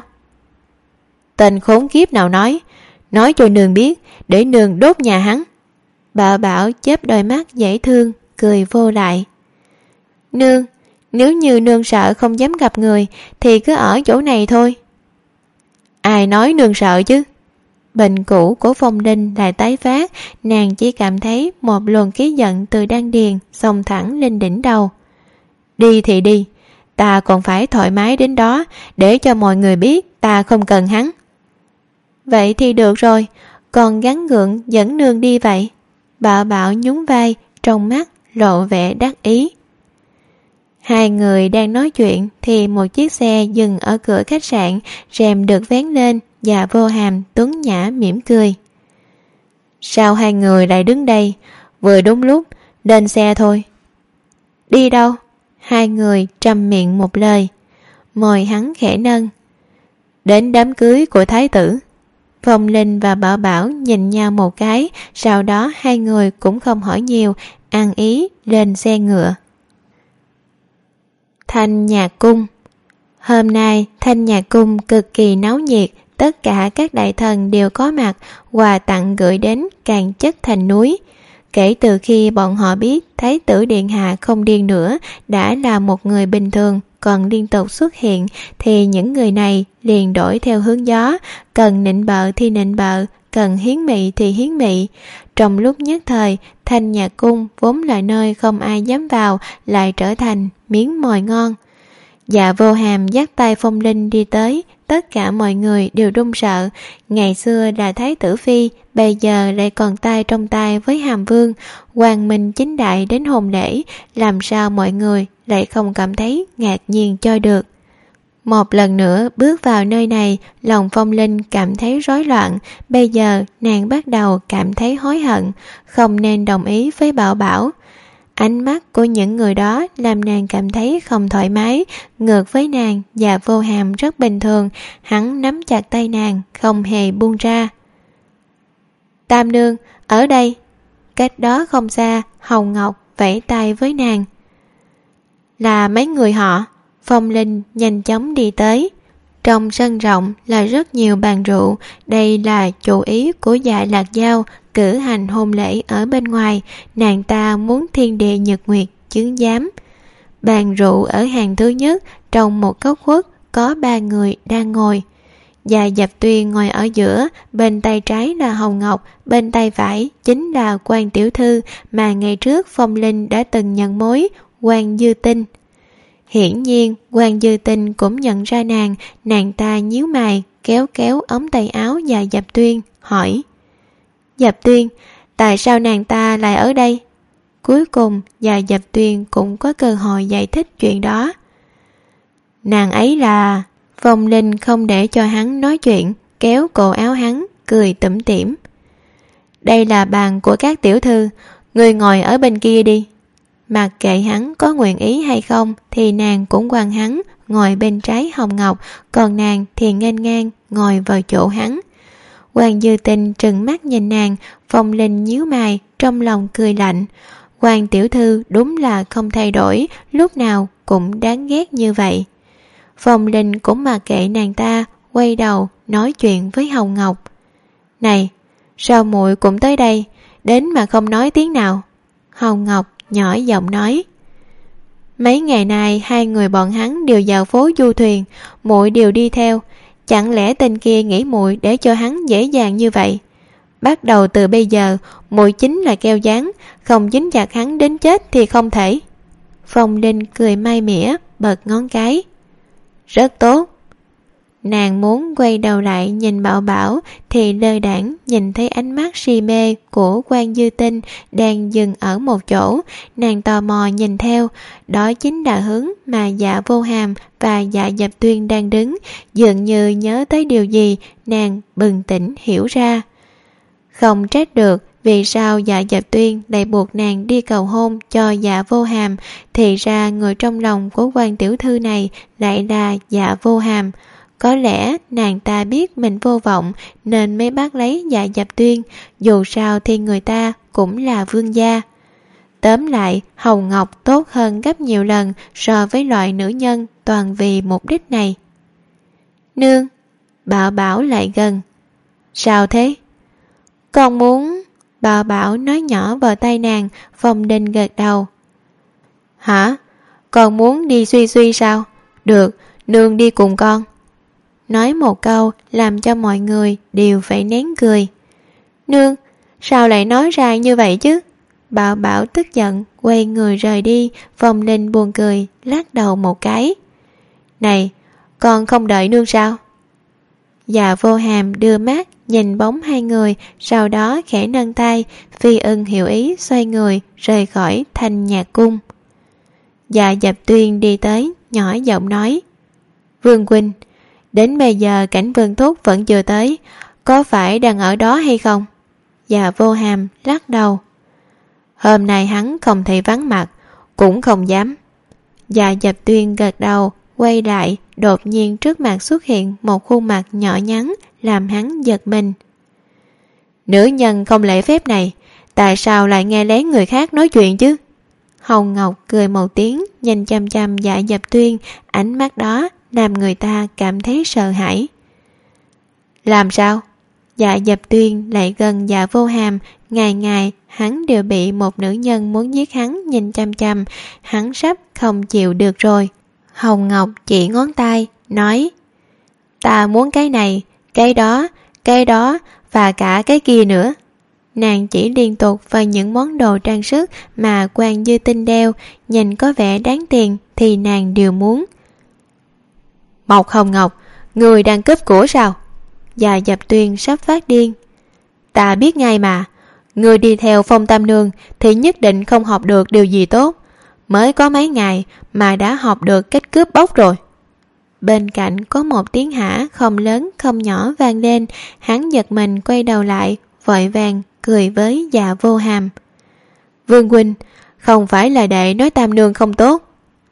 Tên khốn kiếp nào nói, nói cho nương biết, để nương đốt nhà hắn. Bảo Bảo chớp đôi mắt dễ thương, cười vô lại. Nương, nếu như nương sợ không dám gặp người, thì cứ ở chỗ này thôi. Ai nói nương sợ chứ? Bệnh cũ của Phong Linh lại tái phát, nàng chỉ cảm thấy một luồng khí giận từ đan điền xông thẳng lên đỉnh đầu. Đi thì đi, ta còn phải thoải mái đến đó, để cho mọi người biết ta không cần hắn. Vậy thì được rồi, còn gắng gượng dẫn nương đi vậy. Bảo Bảo nhún vai, trong mắt lộ vẻ đắc ý. Hai người đang nói chuyện thì một chiếc xe dừng ở cửa khách sạn, rèm được vén lên, và Vô Hàm tuấn nhã mỉm cười. Sao hai người lại đứng đây? Vừa đúng lúc, lên xe thôi. Đi đâu? Hai người trầm miệng một lời. Môi hắn khẽ nâng. Đến đám cưới của thái tử. Phong Linh và Bảo Bảo nhìn nhau một cái, sau đó hai người cũng không hỏi nhiều, ăn ý lên xe ngựa. Thanh Nhạc Cung. Hôm nay Thanh Nhạc Cung cực kỳ náo nhiệt, tất cả các đại thần đều có mặt, quà tặng gửi đến càng chất thành núi. Kể từ khi bọn họ biết Thái tử Điện Hạ không điên nữa, đã là một người bình thường, còn liên tục xuất hiện, thì những người này liền đổi theo hướng gió, cần nịnh bợ thì nịnh bợ, cần hiến mị thì hiến mị. Trong lúc nhất thời, Thanh Nhạc Cung vốn là nơi không ai dám vào, lại trở thành miếng mồi ngon. Dạ Vô Hàm dắt tay Phong Linh đi tới, tất cả mọi người đều run sợ. Ngày xưa là thái tử phi, bây giờ lại còn tay trong tay với Hàm Vương, quang minh chính đại đến hôn lễ, làm sao mọi người lại không cảm thấy ngạc nhiên cho được. Một lần nữa bước vào nơi này, lòng Phong Linh cảm thấy rối loạn. Bây giờ nàng bắt đầu cảm thấy hối hận, không nên đồng ý với Bảo Bảo. Ánh mắt của những người đó làm nàng cảm thấy không thoải mái. Ngược với nàng và Vô Hàm rất bình thường. Hắn nắm chặt tay nàng, không hề buông ra. Tam nương, ở đây. Cách đó không xa, Hồng Ngọc vẫy tay với nàng. Là mấy người họ. Phong Linh nhanh chóng đi tới. Trong sân rộng là rất nhiều bàn rượu. Đây là chủ ý của Dạ Lạc Dao cử hành hôn lễ ở bên ngoài. Nàng ta muốn thiên địa nhật nguyệt chứng giám. Bàn rượu ở hàng thứ nhất, trong một góc khuất có ba người đang ngồi. Dạ Dập Tuyên ngồi ở giữa, bên tay trái là Hồng Ngọc, bên tay phải chính là Quan tiểu thư mà ngày trước Phong Linh đã từng nhận mối, Quan Dư Tinh. Hiển nhiên Quan Dư Tinh cũng nhận ra nàng. Nàng ta nhíu mày, kéo kéo ống tay áo Dạ Dập Tuyên, hỏi: Dập Tuyên, tại sao nàng ta lại ở đây? Cuối cùng Dạ Dập Tuyên cũng có cơ hội giải thích chuyện đó. Nàng ấy là... Phong Linh không để cho hắn nói chuyện, kéo cổ áo hắn, cười tủm tỉm. Đây là bàn của các tiểu thư, người ngồi ở bên kia đi. Mặc kệ hắn có nguyện ý hay không thì nàng cũng quan hắn ngồi bên trái Hồng Ngọc, còn nàng thì nghênh ngang ngồi vào chỗ hắn. Quan Dư Tinh trừng mắt nhìn nàng. Phong Linh nhíu mày, trong lòng cười lạnh. Quan tiểu thư đúng là không thay đổi, lúc nào cũng đáng ghét như vậy. Phong Linh cũng mặc kệ nàng ta, quay đầu nói chuyện với Hồng Ngọc. Này, sao muội cũng tới đây, đến mà không nói tiếng nào? Hồng Ngọc nhỏ giọng nói. Mấy ngày nay hai người bọn hắn đều vào phố du thuyền, muội đều đi theo. Chẳng lẽ tên kia nghĩ muội để cho hắn dễ dàng như vậy? Bắt đầu từ bây giờ, muội chính là keo dán, không dính chặt hắn đến chết thì không thể. Phong Linh cười mai mỉa, bật ngón cái. Rất tốt. Nàng muốn quay đầu lại nhìn Bảo Bảo thì lơ đãng nhìn thấy ánh mắt si mê của Quan Dư Tinh đang dừng ở một chỗ. Nàng tò mò nhìn theo, đó chính là hướng mà Dạ Vô Hàm và Dạ Dập Tuyên đang đứng. Dường như nhớ tới điều gì, nàng bừng tỉnh hiểu ra. Không trách được vì sao Dạ Dập Tuyên lại buộc nàng đi cầu hôn cho Dạ Vô Hàm. Thì ra người trong lòng của Quan tiểu thư này lại là Dạ Vô Hàm. Có lẽ nàng ta biết mình vô vọng nên mới bắt lấy Dạ Dập Tuyên. Dù sao thì người ta cũng là vương gia. Tóm lại, Hồng Ngọc tốt hơn gấp nhiều lần so với loại nữ nhân toàn vì mục đích này. Nương, Bảo Bảo lại gần. Sao thế? Con muốn... Bảo Bảo nói nhỏ vào tay nàng. Phong Linh gật đầu. Hả? Con muốn đi suy suy sao? Được, nương đi cùng con. Nói một câu làm cho mọi người đều phải nén cười. Nương, sao lại nói ra như vậy chứ? Bảo Bảo tức giận quay người rời đi. Phong Linh buồn cười lắc đầu một cái. Này, con không đợi nương sao? Dạ Vô Hàm đưa mắt nhìn bóng hai người, sau đó khẽ nâng tay. Phi Ưng hiểu ý xoay người rời khỏi Thanh Nhạc Cung. Dạ Dập Tuyên đi tới nhỏ giọng nói. Vương huynh, đến bây giờ Cảnh Vương Thúc vẫn chưa tới, có phải đang ở đó hay không? Dạ Vô Hàm lắc đầu. Hôm nay hắn không thể vắng mặt, cũng không dám. Dạ Dập Tuyên gật đầu, quay lại, đột nhiên trước mặt xuất hiện một khuôn mặt nhỏ nhắn làm hắn giật mình. Nữ nhân không lễ phép này, tại sao lại nghe lén người khác nói chuyện chứ? Hồng Ngọc cười một tiếng, nhìn chăm chăm Dạ Dập Tuyên, ánh mắt đó làm người ta cảm thấy sợ hãi. Làm sao? Dạ Dập Tuyên lại gần Dạ Vô Hàm. Ngày ngày hắn đều bị một nữ nhân muốn giết hắn nhìn chăm chăm, hắn sắp không chịu được rồi. Hồng Ngọc chỉ ngón tay nói. Ta muốn cái này, cái đó, cái đó và cả cái kia nữa. Nàng chỉ liên tục vào những món đồ trang sức mà Quan Dư Tinh đeo, nhìn có vẻ đáng tiền thì nàng đều muốn. Mộc Hồng Ngọc, người đang cướp của sao? Dạ Dập Tuyên sắp phát điên. Ta biết ngay mà, người đi theo Phong Tam Nương thì nhất định không học được điều gì tốt. Mới có mấy ngày mà đã học được cách cướp bóc rồi. bên cạnh có một tiếng hả không lớn không nhỏ vang lên. Hắn giật mình quay đầu lại, vội vàng cười với Dạ Vô Hàm. Vương huynh, không phải là đệ nói Tam nương không tốt?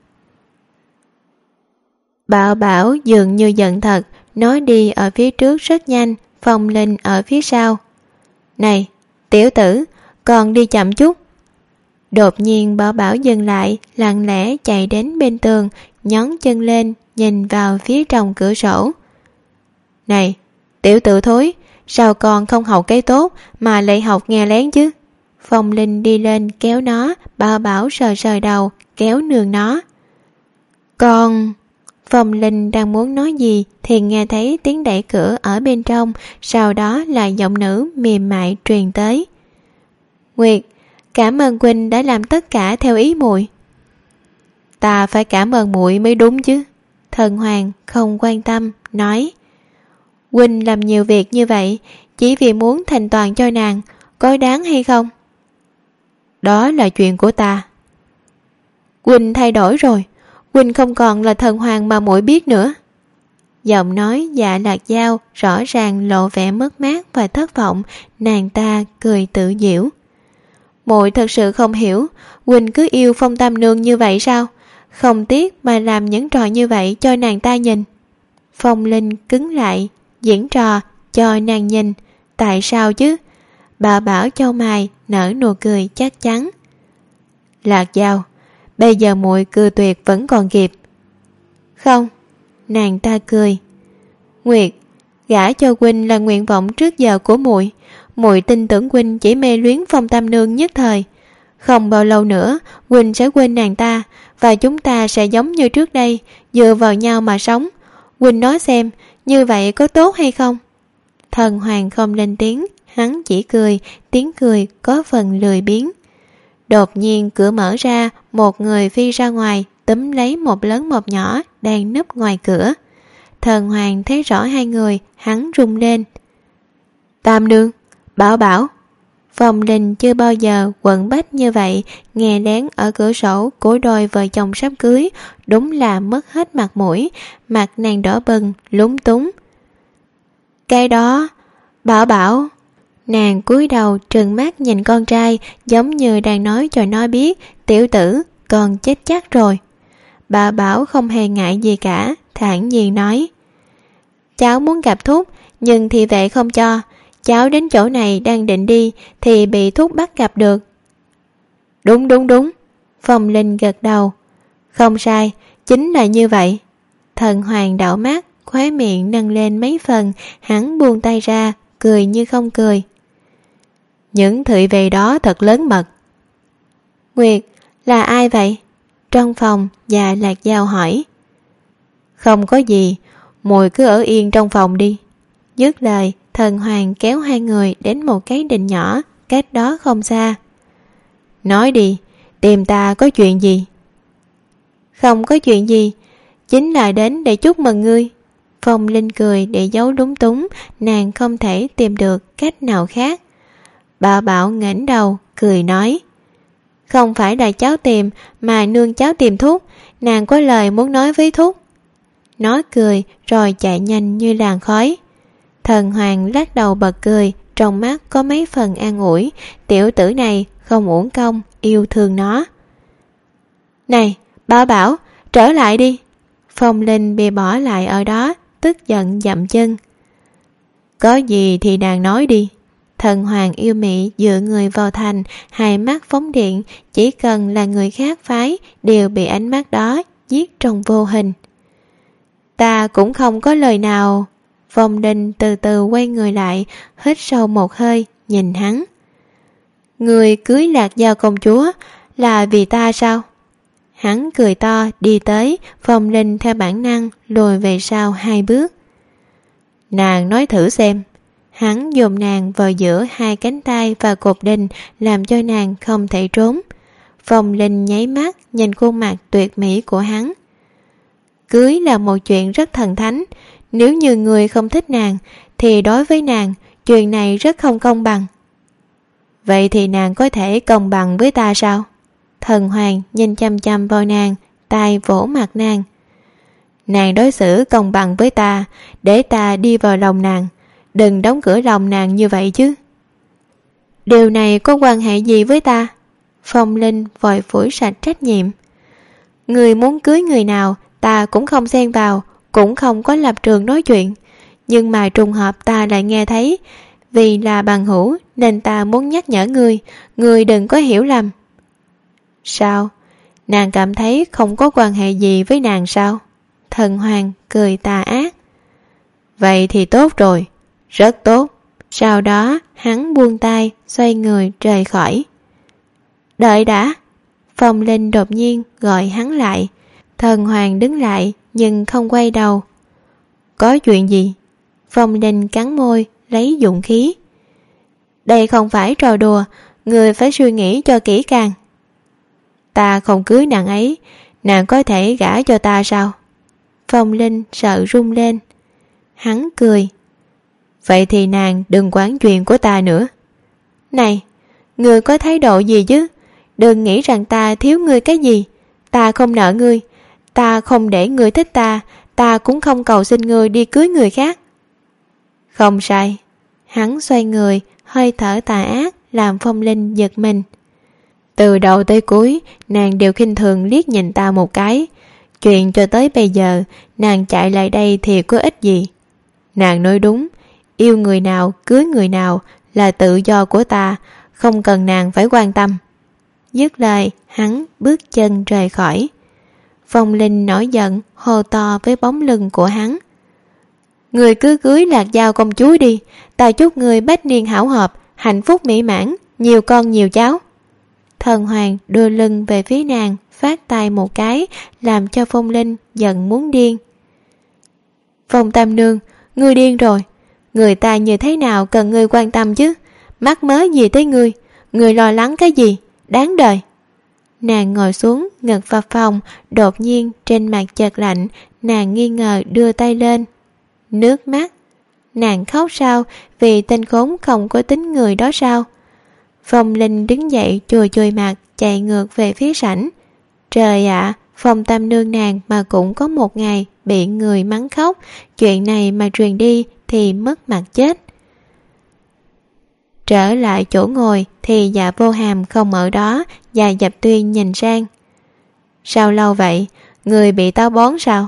Bảo Bảo dường như giận thật, nói đi ở phía trước rất nhanh, Phong Linh ở phía sau. Này, tiểu tử, còn đi chậm chút. Đột nhiên Bảo Bảo dừng lại, lặng lẽ chạy đến bên tường, nhón chân lên, nhìn vào phía trong cửa sổ. Này, tiểu tử thối, sao còn không học cái tốt mà lại học nghe lén chứ? Phong Linh đi lên kéo nó, Bảo Bảo sờ sờ đầu, kéo nương nó. Con... Phong Linh đang muốn nói gì thì nghe thấy tiếng đẩy cửa ở bên trong, sau đó là giọng nữ mềm mại truyền tới. Nguyệt, cảm ơn huynh đã làm tất cả theo ý muội. Ta phải cảm ơn muội mới đúng chứ. Thần Hoàng không quan tâm, nói. Huynh làm nhiều việc như vậy chỉ vì muốn thành toàn cho nàng, có đáng hay không? Đó là chuyện của ta. Huynh thay đổi rồi, huynh không còn là thần hoàng mà muội biết nữa. Giọng nói Dạ Lạc Dao rõ ràng lộ vẻ mất mát và thất vọng, nàng ta cười tự giễu. Muội thật sự không hiểu, huynh cứ yêu Phong Tam nương như vậy sao? Không tiếc mà làm những trò như vậy cho nàng ta nhìn. Phong Linh cứng lại, diễn trò cho nàng nhìn, tại sao chứ? Bà Bảo châu mày nở nụ cười chắc chắn. Lạc Dao, bây giờ muội cư tuyệt vẫn còn kịp. Không, nàng ta cười. Nguyệt, gả cho huynh là nguyện vọng trước giờ của muội. Muội tin tưởng huynh chỉ mê luyến Phong Tam nương nhất thời. Không bao lâu nữa huynh sẽ quên nàng ta, và chúng ta sẽ giống như trước đây, dựa vào nhau mà sống. Huynh nói xem, như vậy có tốt hay không? Thần Hoàng không lên tiếng, hắn chỉ cười, tiếng cười có phần lười biếng. Đột nhiên cửa mở ra, một người phi ra ngoài, túm lấy một lớn một nhỏ đang núp ngoài cửa. Thần Hoàng thấy rõ hai người, hắn rung lên. Tam nương, Bảo Bảo. Phong Linh chưa bao giờ quặn bách như vậy, nghe lén ở cửa sổ của đôi vợ chồng sắp cưới, đúng là mất hết mặt mũi, mặt nàng đỏ bừng, lúng túng. Cái đó, Bảo Bảo. Nàng cúi đầu trừng mắt nhìn con trai, giống như đang nói cho nó biết, tiểu tử, con chết chắc rồi. Bà Bảo không hề ngại gì cả, thản nhiên nói. Cháu muốn gặp Thúc, nhưng thị vệ không cho. Cháu đến chỗ này đang định đi thì bị Thúc bắt gặp được. Đúng đúng đúng. Phong Linh gật đầu. Không sai, chính là như vậy. Thần Hoàng đảo mắt, khóe miệng nâng lên mấy phần, hắn buông tay ra, cười như không cười. Những thị vệ đó thật lớn mật. Nguyệt, là ai vậy? Trong phòng, Dạ Lạc Dao hỏi. Không có gì, muội cứ ở yên trong phòng đi. Dứt lời, Thần Hoàng kéo hai người đến một cái đình nhỏ, cách đó không xa. Nói đi, tìm ta có chuyện gì? Không có chuyện gì, chính là đến để chúc mừng ngươi. Phong Linh cười để giấu lúng túng, nàng không thể tìm được cách nào khác. Bà Bảo ngẩng đầu, cười nói. Không phải là cháu tìm, mà nương cháu tìm Thúc, nàng có lời muốn nói với Thúc. Nói cười rồi chạy nhanh như làn khói. Thần Hoàng lắc đầu bật cười, trong mắt có mấy phần an ủi, tiểu tử này không uổng công yêu thương nó. Này, Bảo Bảo, trở lại đi. Phong Linh bị bỏ lại ở đó, tức giận dậm chân. Có gì thì nàng nói đi. Thần Hoàng yêu mị dựa người vào thành, hai mắt phóng điện, chỉ cần là người khác phái đều bị ánh mắt đó giết trong vô hình. Ta cũng không có lời nào. Phong Linh từ từ quay người lại, hít sâu một hơi, nhìn hắn. Người cưới Lạc Dao công chúa là vì ta sao? Hắn cười to đi tới, Phong Linh theo bản năng lùi về sau hai bước. Nàng nói thử xem. Hắn dồn nàng vào giữa hai cánh tay và cột đình, làm cho nàng không thể trốn. Phong Linh nháy mắt nhìn khuôn mặt tuyệt mỹ của hắn. Cưới là một chuyện rất thần thánh, nếu như người không thích nàng thì đối với nàng chuyện này rất không công bằng. Vậy thì nàng có thể công bằng với ta sao? Thần Hoàng nhìn chăm chăm vào nàng, tay vỗ mặt nàng. Nàng đối xử công bằng với ta, để ta đi vào lòng nàng. Đừng đóng cửa lòng nàng như vậy chứ. Điều này có quan hệ gì với ta? Phong Linh vội phủi sạch trách nhiệm. Người muốn cưới người nào ta cũng không xen vào, cũng không có lập trường nói chuyện. Nhưng mà trùng hợp ta lại nghe thấy, vì là bằng hữu nên ta muốn nhắc nhở ngươi, ngươi đừng có hiểu lầm. Sao? Nàng cảm thấy không có quan hệ gì với nàng sao? Thần Hoàng cười tà ác. Vậy thì tốt rồi, rất tốt. Sau đó hắn buông tay, xoay người rời khỏi. Đợi đã. Phong Linh đột nhiên gọi hắn lại. Thần Hoàng đứng lại nhưng không quay đầu. Có chuyện gì? Phong Linh cắn môi, lấy dũng khí. Đây không phải trò đùa, người phải suy nghĩ cho kỹ càng. Ta không cưới nàng ấy, nàng có thể gả cho ta sao? Phong Linh sợ run lên. Hắn cười. Vậy thì nàng đừng quản chuyện của ta nữa. Này, ngươi có thái độ gì chứ? Đừng nghĩ rằng ta thiếu ngươi cái gì. Ta không nợ ngươi, ta không để ngươi thích ta, ta cũng không cầu xin ngươi đi cưới người khác. Không sai. Hắn xoay người, hơi thở tà ác làm Phong Linh giật mình. Từ đầu tới cuối, nàng đều khinh thường liếc nhìn ta một cái. Chuyện cho tới bây giờ, nàng chạy lại đây thì có ích gì? Nàng nói đúng, yêu người nào, cưới người nào là tự do của ta, không cần nàng phải quan tâm. Dứt lời, hắn bước chân rời khỏi. Phong Linh nổi giận, hô to với bóng lưng của hắn. Người cứ cưới Lạc Dao công chúa đi, ta chúc người bách niên hảo hợp, hạnh phúc mỹ mãn, nhiều con nhiều cháu. Thần Hoàng đưa lưng về phía nàng, phát tay một cái, làm cho Phong Linh giận muốn điên. Phong Tam Nương, ngươi điên rồi. Người ta như thế nào cần ngươi quan tâm chứ? Mắc mớ gì tới ngươi? Ngươi lo lắng cái gì? Đáng đời. Nàng ngồi xuống, ngực phập phồng, đột nhiên trên mặt chợt lạnh, nàng nghi ngờ đưa tay lên. Nước mắt. Nàng khóc sao? Vì tên khốn không có tính người đó sao? Phong Linh đứng dậy chùi chùi mặt, chạy ngược về phía sảnh. Trời ạ, à, Phong Tam Nương nàng mà cũng có một ngày bị người mắng khóc, chuyện này mà truyền đi thì mất mặt chết. Trở lại chỗ ngồi thì Dạ Vô Hàm không ở đó, và Dập Tuyên nhìn sang. Sao lâu vậy? Người bị táo bón sao?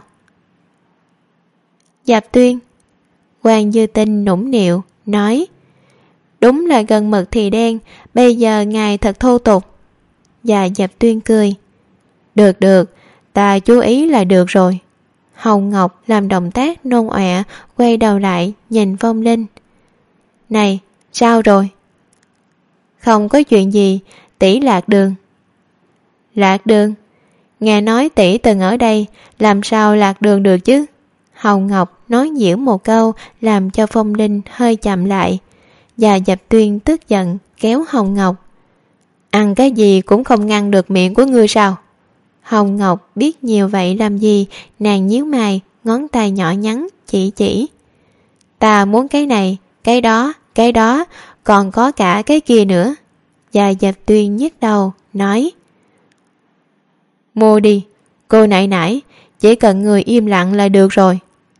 Dập Tuyên. Quan Dư Tinh nũng nịu nói. Đúng là gần mực thì đen, bây giờ ngài thật thô tục. Và Dập Tuyên cười. Được được, ta chú ý là được rồi. Hồng Ngọc làm động tác nôn ọe, quay đầu lại nhìn Phong Linh. Này, sao rồi? Không có chuyện gì, tỷ lạc đường. Lạc đường? Nghe nói tỷ từng ở đây, làm sao lạc đường được chứ? Hồng Ngọc nói nhiễu một câu làm cho Phong Linh hơi chậm lại. Và Dập Tuyên tức giận kéo Hồng Ngọc. Ăn cái gì cũng không ngăn được miệng của ngươi sao? Hồng Ngọc biết nhiều vậy làm gì, nàng nhíu mày, ngón tay nhỏ nhắn chỉ chỉ. Ta muốn cái này, cái đó, cái đó, còn có cả cái kia nữa. Và Dập Tuyên nhức đầu nói. Mua đi, cô nãy nãy, chỉ cần người im lặng là được rồi.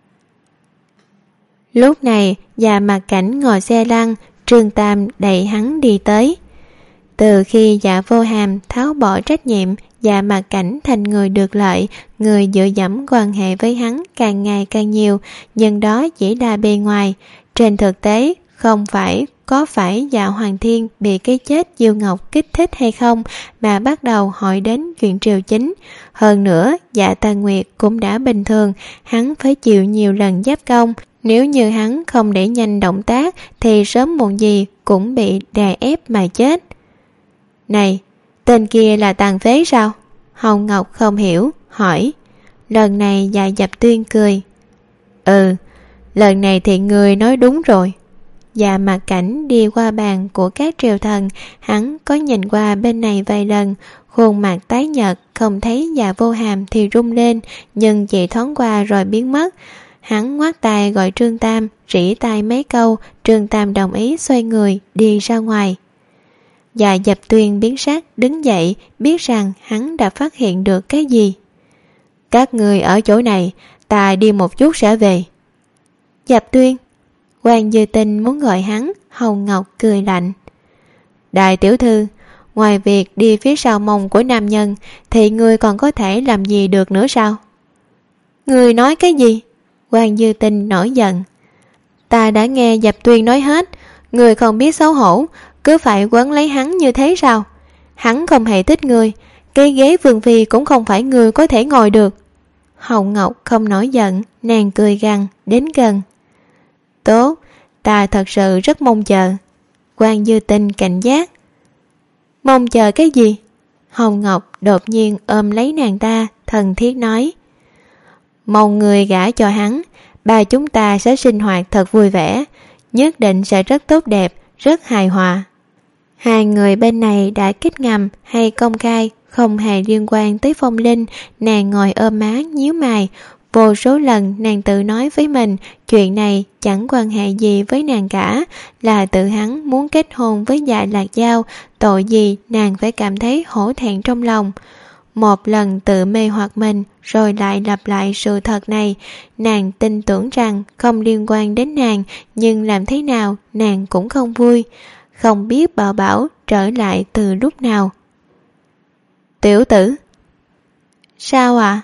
Lúc này, Dạ Mặt Cảnh ngồi xe lăn, Trương Tam đẩy hắn đi tới. Từ khi Dạ Vô Hàm tháo bỏ trách nhiệm, Dạ Mặt Cảnh thành người được lợi, người dựa dẫm quan hệ với hắn càng ngày càng nhiều, nhưng đó chỉ là bề ngoài. Trên thực tế, không phải có phải Dạ Hoàng Thiên bị cái chết Diêu Ngọc kích thích hay không, mà bắt đầu hỏi đến chuyện triều chính. Hơn nữa, Dạ Tà Nguyệt cũng đã bình thường, hắn phải chịu nhiều lần giáp công. Nếu như hắn không để nhanh động tác thì sớm muộn gì cũng bị đè ép mà chết. Này, tên kia là tàn phế sao? Hồng Ngọc không hiểu, hỏi. Lần này Dạ Dập Tuyên cười. Ừ, lần này thì người nói đúng rồi. Dạ Mặt Cảnh đi qua bàn của các triều thần, hắn có nhìn qua bên này vài lần, khuôn mặt tái nhợt, không thấy Dạ Vô Hàm thì rung lên, nhưng chỉ thoáng qua rồi biến mất. Hắn ngoác tay gọi Trương Tam, rỉ tai mấy câu, Trương Tam đồng ý xoay người, đi ra ngoài. Dạ Dập Tuyên biến sắc, đứng dậy, biết rằng hắn đã phát hiện được cái gì. Các người ở chỗ này, Ta đi một chút sẽ về. Dập Tuyên. Quan Dư Tinh muốn gọi hắn. Hồng Ngọc cười lạnh. Đại tiểu thư, ngoài việc đi phía sau mông của nam nhân thì ngươi còn có thể làm gì được nữa sao? Ngươi nói cái gì? Quan Dư Tinh nổi giận. Ta đã nghe Dập Tuyên nói hết. Ngươi không biết xấu hổ, cứ phải quấn lấy hắn như thế sao? Hắn không hề thích ngươi, cái ghế vương phi cũng không phải ngươi có thể ngồi được. Hồng Ngọc không nổi giận, nàng cười gằn đến gần. Tốt, ta thật sự rất mong chờ. Quan Dư Tinh cảnh giác. Mong chờ cái gì? Hồng Ngọc đột nhiên ôm lấy nàng ta, thân thiết nói. Mong người gả cho hắn, ba chúng ta sẽ sinh hoạt thật vui vẻ, nhất định sẽ rất tốt đẹp, rất hài hòa. Hai người bên này đã kết ngầm hay công khai, không hề liên quan tới Phong Linh. Nàng ngồi ôm má nhíu mày. Vô số lần nàng tự nói với mình chuyện này chẳng quan hệ gì với nàng cả, là tự hắn muốn kết hôn với Dạ Lạc Dao, tội gì nàng phải cảm thấy hổ thẹn trong lòng. Một lần tự mê hoặc mình rồi lại lặp lại sự thật này. Nàng tin tưởng rằng không liên quan đến nàng, nhưng làm thế nào nàng cũng không vui. Không biết Bảo Bảo trở lại từ lúc nào. Tiểu tử. Sao ạ? À?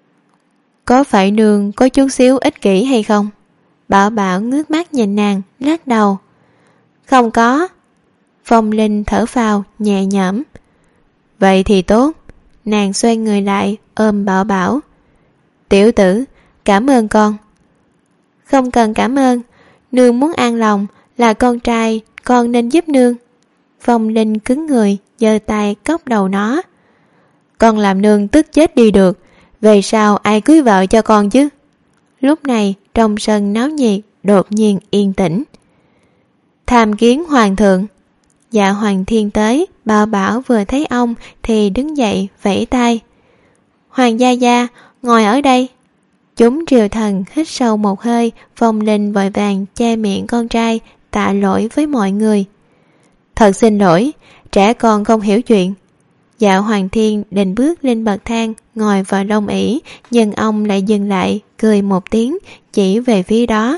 Có phải nương có chút xíu ích kỷ hay không? Bảo Bảo ngước mắt nhìn nàng, lắc đầu. Không có. Phong Linh thở phào nhẹ nhõm. Vậy thì tốt. Nàng xoay người lại ôm Bảo Bảo. Tiểu tử, cảm ơn con. Không cần cảm ơn, nương muốn an lòng, là con trai, con nên giúp nương. Phong Linh cứng người, giơ tay cốc đầu nó. Con làm nương tức chết đi được, về sau ai cưới vợ cho con chứ? Lúc này trong sân náo nhiệt đột nhiên yên tĩnh. Tham kiến hoàng thượng. Dạ Hoàng Thiên tới, Bảo Bảo vừa thấy ông thì đứng dậy vẫy tay. Hoàng gia gia, ngồi ở đây. Chúng triều thần hít sâu một hơi. Phong Linh vội vàng che miệng con trai, tạ lỗi với mọi người. Thật xin lỗi, trẻ con không hiểu chuyện. Dạ Hoàng Thiên định bước lên bậc thang ngồi vào lông ỷ, nhưng ông lại dừng lại, cười một tiếng, chỉ về phía đó.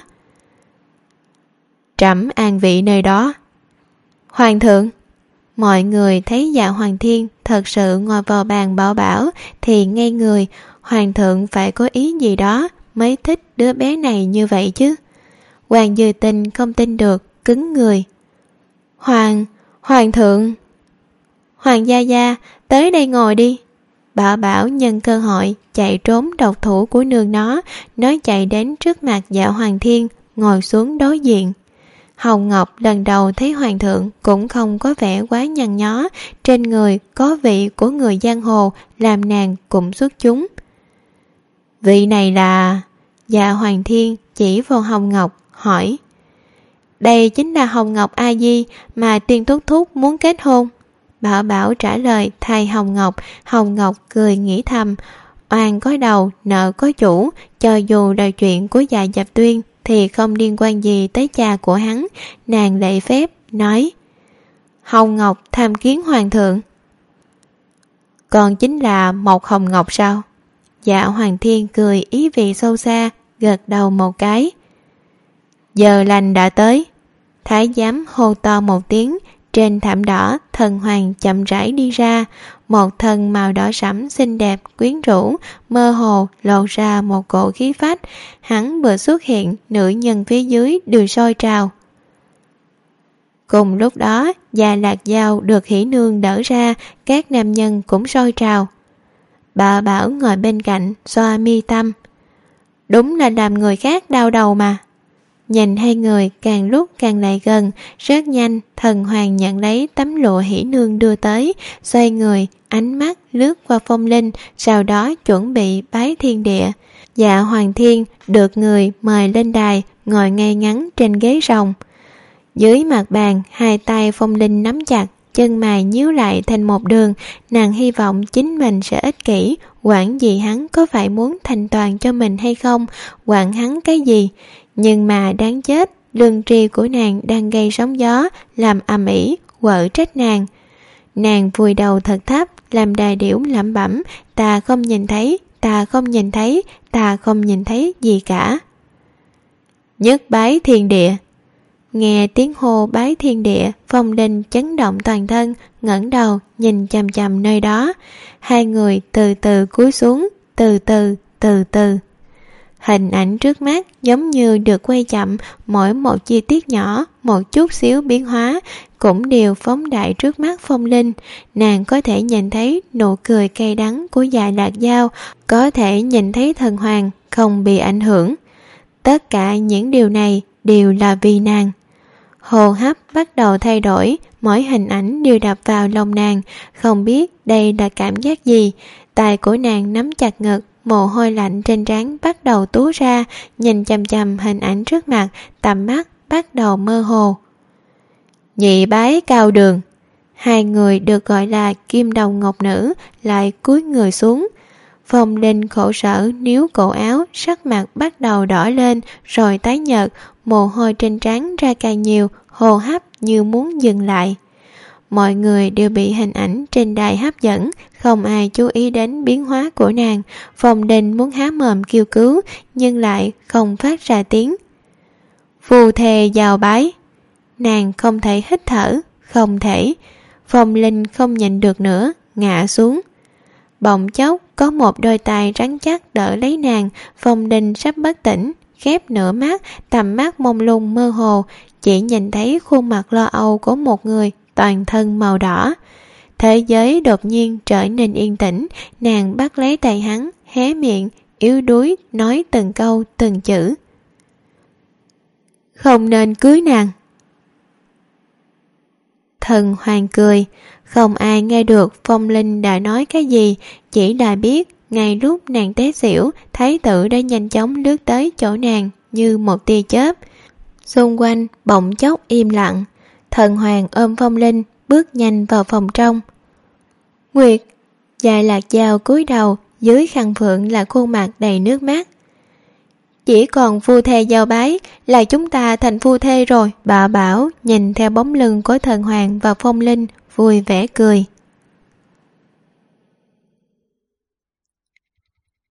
Trẫm an vị nơi đó. Hoàng thượng. Mọi người thấy Dạ Hoàng Thiên thật sự ngồi vào bàn Bảo Bảo thì ngây người. Hoàng thượng phải có ý gì đó mới thích đứa bé này như vậy chứ. Hoàng Dư Tinh không tin được, cứng người. Hoàng, Hoàng thượng. Hoàng gia gia, tới đây ngồi đi. Bảo Bảo nhân cơ hội chạy trốn độc thủ của nương nó, nó chạy đến trước mặt Dạ Hoàng Thiên, ngồi xuống đối diện. Hồng Ngọc lần đầu thấy hoàng thượng cũng không có vẻ quá nhăn nhó, trên người có vị của người giang hồ, làm nàng cũng xuất chúng. Vị này là... Dạ Hoàng Thiên chỉ vào Hồng Ngọc, hỏi. Đây chính là Hồng Ngọc A Di mà tiên thúc thúc muốn kết hôn. Bảo Bảo trả lời thay Hồng Ngọc. Hồng Ngọc cười nghĩ thầm, oan có đầu, nợ có chủ, cho dù là chuyện của Dạ Dập Tuyên thì không liên quan gì tới cha của hắn. Nàng lễ phép nói. Hồng Ngọc tham kiến hoàng thượng. Còn chính là một Hồng Ngọc sao? Dạ Hoàng Thiên cười ý vị sâu xa, gật đầu một cái. Giờ lành đã tới. Thái giám hô to một tiếng. Trên thảm đỏ, thần hoàng chậm rãi đi ra. Một thân màu đỏ sẫm xinh đẹp, quyến rũ, mơ hồ lộ ra một cổ khí phách. Hắn vừa xuất hiện, nữ nhân phía dưới đều sôi trào. Cùng lúc đó, Dạ Lạc Dao được Hỷ Nương đỡ ra, các nam nhân cũng sôi trào. Bà Bảo ngồi bên cạnh, xoa mi tâm. Đúng là làm người khác đau đầu mà. Nhìn hai người càng lúc càng lại gần, rất nhanh thần hoàng nhận lấy tấm lụa Hỷ Nương đưa tới, xoay người, ánh mắt lướt qua Phong Linh, sau đó chuẩn bị bái thiên địa. Dạ Hoàng Thiên được người mời lên đài, ngồi ngay ngắn trên ghế rồng. Dưới mặt bàn, hai tay Phong Linh nắm chặt, chân mày nhíu lại thành một đường. Nàng hy vọng chính mình sẽ ích kỷ, quản gì hắn có phải muốn thành toàn cho mình hay không, quản hắn cái gì. Nhưng mà đáng chết, lương tri của nàng đang gây sóng gió, làm ầm ĩ, quở trách nàng. Nàng vùi đầu thật thấp, làm đài điểu lẩm bẩm, ta không nhìn thấy, ta không nhìn thấy, ta không nhìn thấy gì cả. Nhất bái thiên địa. Nghe tiếng hô bái thiên địa, Phong Linh chấn động toàn thân, ngẩng đầu nhìn chằm chằm nơi đó. Hai người từ từ cúi xuống, từ từ, từ từ. Hình ảnh trước mắt giống như được quay chậm, mỗi một chi tiết nhỏ, một chút xíu biến hóa, cũng đều phóng đại trước mắt Phong Linh. Nàng có thể nhìn thấy nụ cười cay đắng của Dạ Lạc Dao, có thể nhìn thấy thần hoàng không bị ảnh hưởng. Tất cả những điều này đều là vì nàng. Hô hấp bắt đầu thay đổi, mỗi hình ảnh đều đập vào lòng nàng, không biết đây là cảm giác gì. Tay của nàng nắm chặt ngực, mồ hôi lạnh trên trán bắt đầu túa ra, nhìn chằm chằm hình ảnh trước mặt, tầm mắt bắt đầu mơ hồ. Nhị bái cao đường. Hai người được gọi là kim đầu ngọc nữ lại cúi người xuống. Phong Linh khổ sở níu cổ áo, sắc mặt bắt đầu đỏ lên rồi tái nhợt, mồ hôi trên trán ra càng nhiều, hô hấp như muốn dừng lại. Mọi người đều bị hình ảnh trên đài hấp dẫn, không ai chú ý đến biến hóa của nàng. Phong Linh muốn há mồm kêu cứu, nhưng lại không phát ra tiếng. Phù thề giao bái. Nàng không thể hít thở, không thể. Phong Linh không nhịn được nữa, ngã xuống. Bỗng chốc có một đôi tay rắn chắc đỡ lấy nàng. Phong Linh sắp bất tỉnh, khép nửa mắt, tầm mắt mông lung mơ hồ, chỉ nhìn thấy khuôn mặt lo âu của một người toàn thân màu đỏ. Thế giới đột nhiên trở nên yên tĩnh. Nàng bắt lấy tay hắn, hé miệng, yếu đuối nói từng câu từng chữ. Không nên cưới nàng. Thần hoàng cười. Không ai nghe được Phong Linh đã nói cái gì, chỉ là biết ngay lúc nàng té xỉu, thái tử đã nhanh chóng lướt tới chỗ nàng như một tia chớp. Xung quanh bỗng chốc im lặng. Thần hoàng ôm Phong Linh bước nhanh vào phòng trong. Nguyệt. Dạ Lạc Dao cúi đầu, dưới khăn phượng là khuôn mặt đầy nước mắt. Chỉ còn phu thê giao bái là chúng ta thành phu thê rồi. Bà Bảo nhìn theo bóng lưng của thần hoàng và Phong Linh vui vẻ cười.